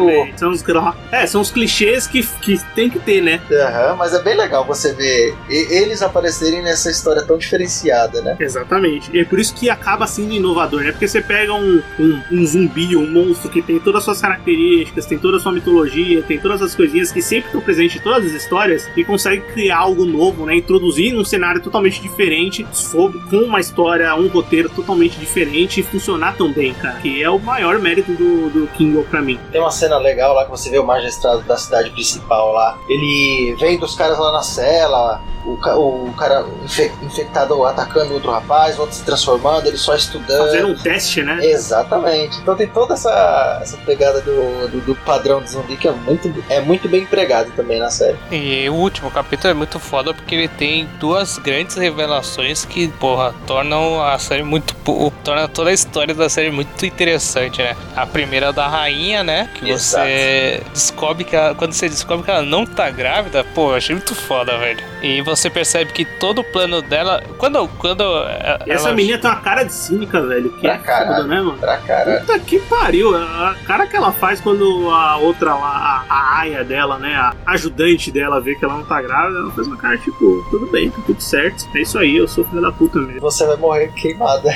São os clichês que tem que ter, né? Mas é bem legal você ver eles aparecerem nessa história tão diferenciada, né? Exatamente. E é por isso que acaba sendo inovador, né? Porque você pega um zumbi, um monstro que tem todas as suas características, tem toda a sua mitologia, tem todas as coisinhas que sempre estão presentes em todas as histórias e consegue criar algo novo, né? Introduzir num cenário totalmente diferente, com uma história, um roteiro totalmente diferente e funcionar tão bem, cara. Que é o maior mérito do Kingo pra mim. Tem uma cena legal lá que você vê o magistrado da cidade principal lá. Ele vem dos caras lá na cela, o cara infectado atacando outro rapaz, outro se transformando, ele só estudando. Fazendo um teste, né? Exatamente. Então tem toda essa pegada do padrão de zumbi que é muito bem empregado também na série. E o último capítulo é muito foda porque ele tem duas grandes revelações que, porra, tornam a série torna toda a história da série muito interessante, né? A primeira da rainha, né? Que Exato. Você descobre quando você descobre que ela não tá grávida, pô, eu achei muito foda, velho. E você percebe que todo o plano dela, quando essa menina tem uma cara de cínica, velho, que pra é caralho, foda, né, mano? Pra caralho. Puta que pariu, a cara que ela faz quando a outra lá, a aia dela, né, a ajudante dela vê que ela não tá grávida, ela faz uma cara tipo, tudo bem, tá tudo certo, é isso aí, eu sou filha da puta mesmo. Você vai morrer queimada.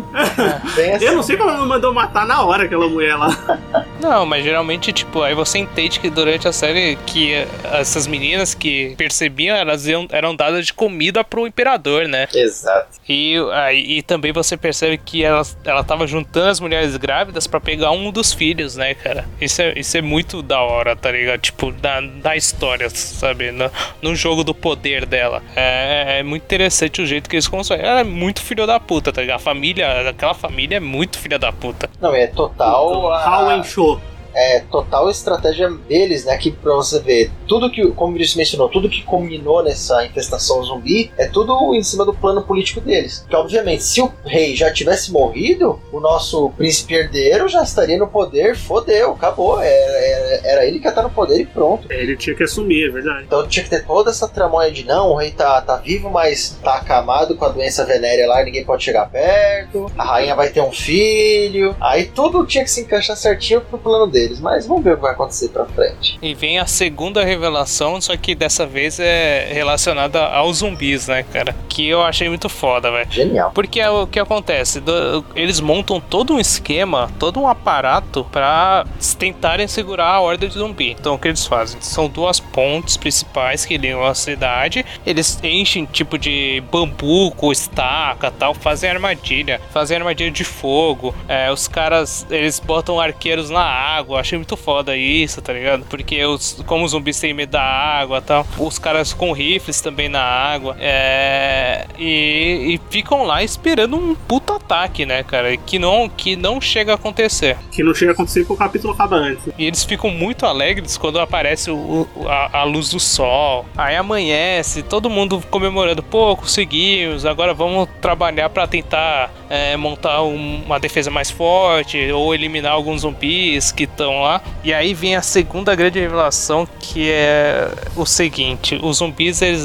Bem assim. Eu não sei como ela não mandou matar na hora aquela mulher lá. Não, mas geralmente, tipo, aí você entende que durante a série que essas meninas que percebiam, elas eram dadas de comida pro imperador, né? Exato. E também você percebe que ela tava juntando as mulheres grávidas pra pegar um dos filhos, né, cara? Isso é muito da hora, tá ligado? Tipo, da história, sabe? No jogo do poder dela. É muito interessante o jeito que eles consomem. Ela é muito filho da puta, tá ligado? Aquela família é muito filha da puta. Não, é total Howen Show. É total estratégia deles, né? Que pra você ver, tudo que, como você mencionou, tudo que culminou nessa infestação zumbi é tudo em cima do plano político deles. Que obviamente, se o rei já tivesse morrido, o nosso príncipe herdeiro já estaria no poder, fodeu, acabou. Era ele que ia estar no poder e pronto. Ele tinha que assumir, é verdade. Então tinha que ter toda essa tramóia de não, o rei tá vivo, mas tá acamado com a doença venérea lá, ninguém pode chegar perto, a rainha vai ter um filho, aí tudo tinha que se encaixar certinho pro plano deles. Mas vamos ver o que vai acontecer pra frente. E vem a segunda revelação, só que dessa vez é relacionada aos zumbis, né, cara? Que eu achei muito foda, velho. Genial. Porque o que acontece? Eles montam todo um esquema, todo um aparato pra tentarem segurar a horda de zumbi. Então o que eles fazem? São duas pontes principais que ligam a cidade. Eles enchem tipo de bambu com estaca e tal, fazem armadilha de fogo. Os caras, eles botam arqueiros na água água. Achei muito foda isso, tá ligado? Porque como os zumbis têm medo da água e tal, os caras com rifles também na água, e ficam lá esperando um puto ataque, né, cara? Que não chega a acontecer. Que não chega a acontecer porque o capítulo acaba antes. E eles ficam muito alegres quando aparece a luz do sol. Aí amanhece, todo mundo comemorando. Pô, conseguimos, agora vamos trabalhar pra tentar montar uma defesa mais forte ou eliminar alguns zumbis que estão lá. E aí vem a segunda grande revelação, que é o seguinte: os zumbis, eles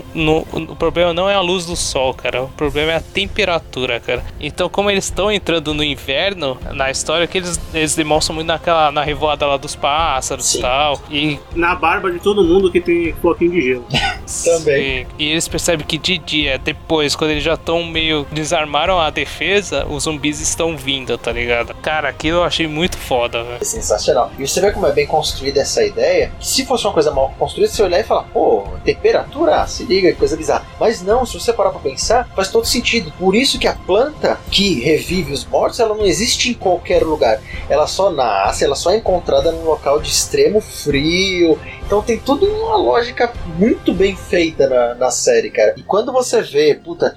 o problema não é a luz do sol, cara. O problema é a temperatura, cara. Então, como eles estão entrando no inverno na história, que eles demonstram muito na revoada lá dos pássaros e tal. E na barba de todo mundo que tem floquinho de gelo. Também. E eles percebem que de dia, depois, quando eles já estão meio desarmaram a defesa, os zumbis estão vindo, tá ligado? Cara, aquilo eu achei muito foda, velho. É sensacional. E você vê como é bem construída essa ideia, que se fosse uma coisa mal construída, você olhar e falar, pô, temperatura, se liga, que coisa bizarra. Mas não, se você parar pra pensar, faz todo sentido. Por isso que a planta que revive os mortos, ela não existe em qualquer lugar. Ela só nasce, ela só é encontrada num local de extremo frio. Então tem tudo uma lógica muito bem feita na série, cara. E quando você vê, puta,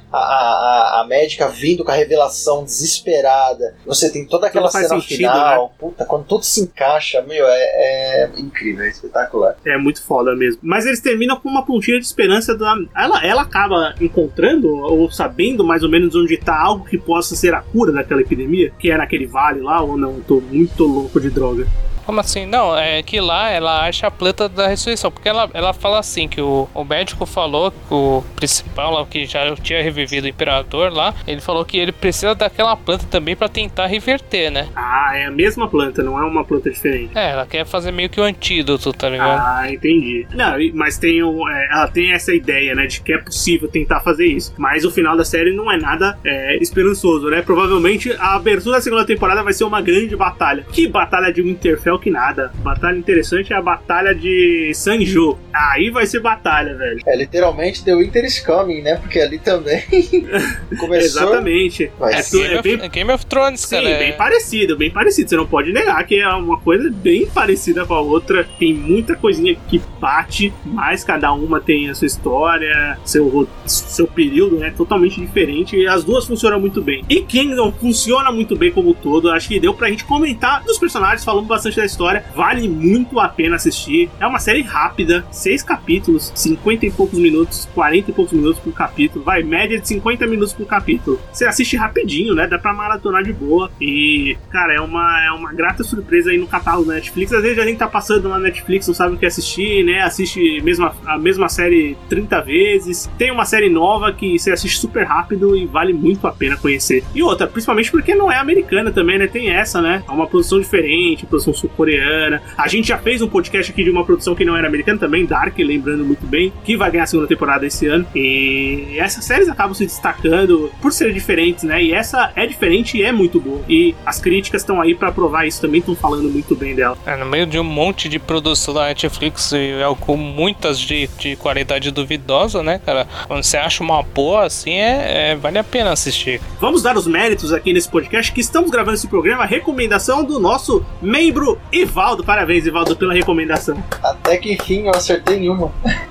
a médica vindo com a revelação desesperada, você tem toda aquela cena sentido, final, né? puta, quando tudo se encaixa, meu, é incrível, é espetacular. É muito foda mesmo. Mas eles terminam com uma pontinha de esperança. Ela acaba encontrando ou sabendo mais ou menos onde tá algo que possa ser a cura daquela epidemia, que é naquele vale lá, ou não? Tô muito louco de droga. Como assim? Não, é que lá ela acha a planta da ressurreição, porque ela fala assim, que o médico falou, o principal lá, que já tinha revivido o imperador lá, ele falou que ele precisa daquela planta também pra tentar reverter, né? Ah, é a mesma planta, não é uma planta diferente. Ela quer fazer meio que o antídoto, tá ligado? Ah, entendi. Não, mas ela tem essa ideia, né, de que é possível tentar fazer isso. Mas o final da série não é nada esperançoso, né? Provavelmente a abertura da segunda temporada vai ser uma grande batalha. Que batalha de Winterfell que nada. Batalha interessante é a batalha de Sanjo. Aí vai ser batalha, velho. É literalmente The Winter is Coming, né? Porque ali também começou. Exatamente. Game of Thrones, sim, cara. Bem parecido, bem parecido. Você não pode negar que é uma coisa bem parecida com a outra. Tem muita coisinha que bate, mas cada uma tem a sua história, seu período, né? Totalmente diferente. E as duas funcionam muito bem. E Kingdom funciona muito bem como um todo. Acho que deu pra gente comentar dos personagens, falando bastante da história. Vale muito a pena assistir. É uma série rápida, 6 capítulos, 50 e poucos minutos, 40 e poucos minutos por capítulo. Vai, média de 50 minutos por capítulo. Você assiste rapidinho, né? Dá pra maratonar de boa. E, cara, é uma grata surpresa aí no catálogo da Netflix. Às vezes a gente tá passando na Netflix, não sabe o que assistir, né? Assiste a mesma série 30 vezes. Tem uma série nova que você assiste super rápido e vale muito a pena conhecer. E outra, principalmente porque não é americana também, né? Tem essa, né? É uma produção diferente, produção sul-coreana. A gente já fez um podcast aqui de uma produção que não era americana também, Dark, lembrando muito bem, que vai ganhar a segunda temporada esse ano. E essas séries acabam se destacando por serem diferentes, né? E essa é diferente e é muito boa. E as críticas estão aí pra provar isso também, estão falando muito bem dela. No meio de um monte de produção da Netflix, com muitas de qualidade duvidosa, né, cara? Quando você acha uma boa, assim, vale a pena assistir. Vamos dar os méritos aqui nesse podcast, que estamos gravando esse programa, a recomendação do nosso membro Ivaldo. Parabéns, Ivaldo, pela recomendação. Até que enfim eu acertei nenhuma.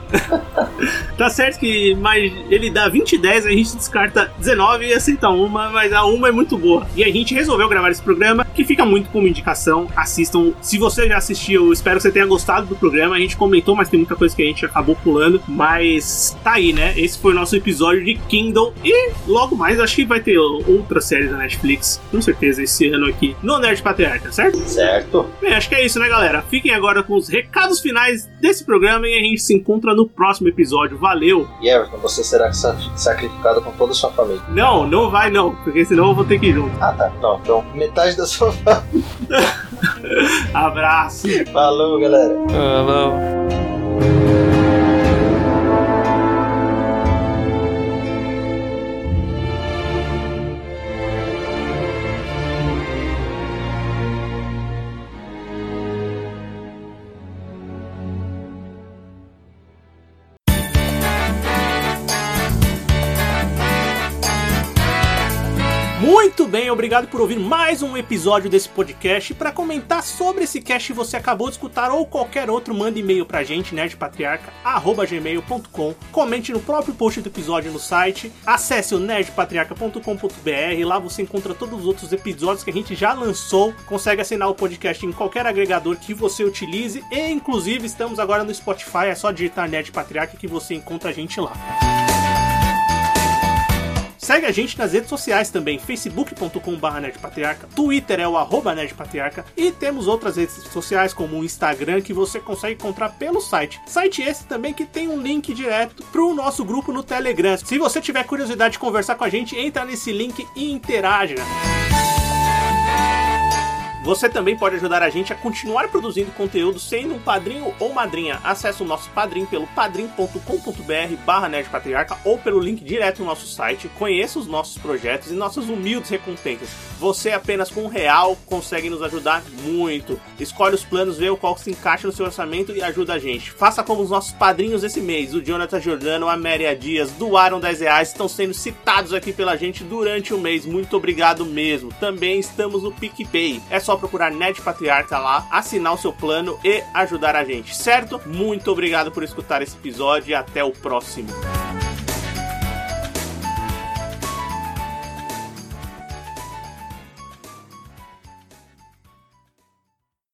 Tá certo que mas ele dá 20 e 10, a gente descarta 19 e aceita uma, mas a uma é muito boa. E a gente resolveu gravar esse programa, que fica muito como indicação. Assistam. Se você já assistiu, eu espero que você tenha gostado do programa. A gente comentou, mas tem muita coisa que a gente acabou pulando. Mas tá aí, né? Esse foi o nosso episódio de Kingdom. E logo mais, acho que vai ter outras séries da Netflix, com certeza, esse ano aqui no Nerd Patriarca, certo? Certo. Bem, acho que é isso, né, galera? Fiquem agora com os recados finais desse programa e a gente se encontra no próximo episódio. Valeu! E Everton, você será sacrificado com toda a sua família. Não vai não, porque senão eu vou ter que ir junto. Ah, tá. Não, então metade da sua família. Abraço! Falou, galera. Falou. Muito bem, obrigado por ouvir mais um episódio desse podcast. Para comentar sobre esse cast que você acabou de escutar ou qualquer outro, manda e-mail pra gente, nerdpatriarca@gmail.com. Comente no próprio post do episódio no site. Acesse o nerdpatriarca.com.br. Lá você encontra todos os outros episódios que a gente já lançou. Consegue assinar o podcast em qualquer agregador que você utilize. E inclusive estamos agora no Spotify. É só digitar Nerd Patriarca que você encontra a gente lá. Segue a gente nas redes sociais também, facebook.com/nerdpatriarca, Twitter é o @nerdpatriarca e temos outras redes sociais como o Instagram que você consegue encontrar pelo site. Site esse também que tem um link direto pro nosso grupo no Telegram. Se você tiver curiosidade de conversar com a gente, entra nesse link e interaja. Você também pode ajudar a gente a continuar produzindo conteúdo sendo um padrinho ou madrinha. Acesse o nosso padrinho pelo padrim.com.br/nerdpatriarca ou pelo link direto no nosso site. Conheça os nossos projetos e nossas humildes recompensas. Você apenas com R$1 consegue nos ajudar muito. Escolhe os planos, vê o qual se encaixa no seu orçamento e ajuda a gente. Faça como os nossos padrinhos esse mês. O Jonathan Giordano, a Méria Dias doaram R$10. Estão sendo citados aqui pela gente durante o mês. Muito obrigado mesmo. Também estamos no PicPay. É só procurar Nerd Patriarca lá, assinar o seu plano e ajudar a gente, certo? Muito obrigado por escutar esse episódio e até o próximo.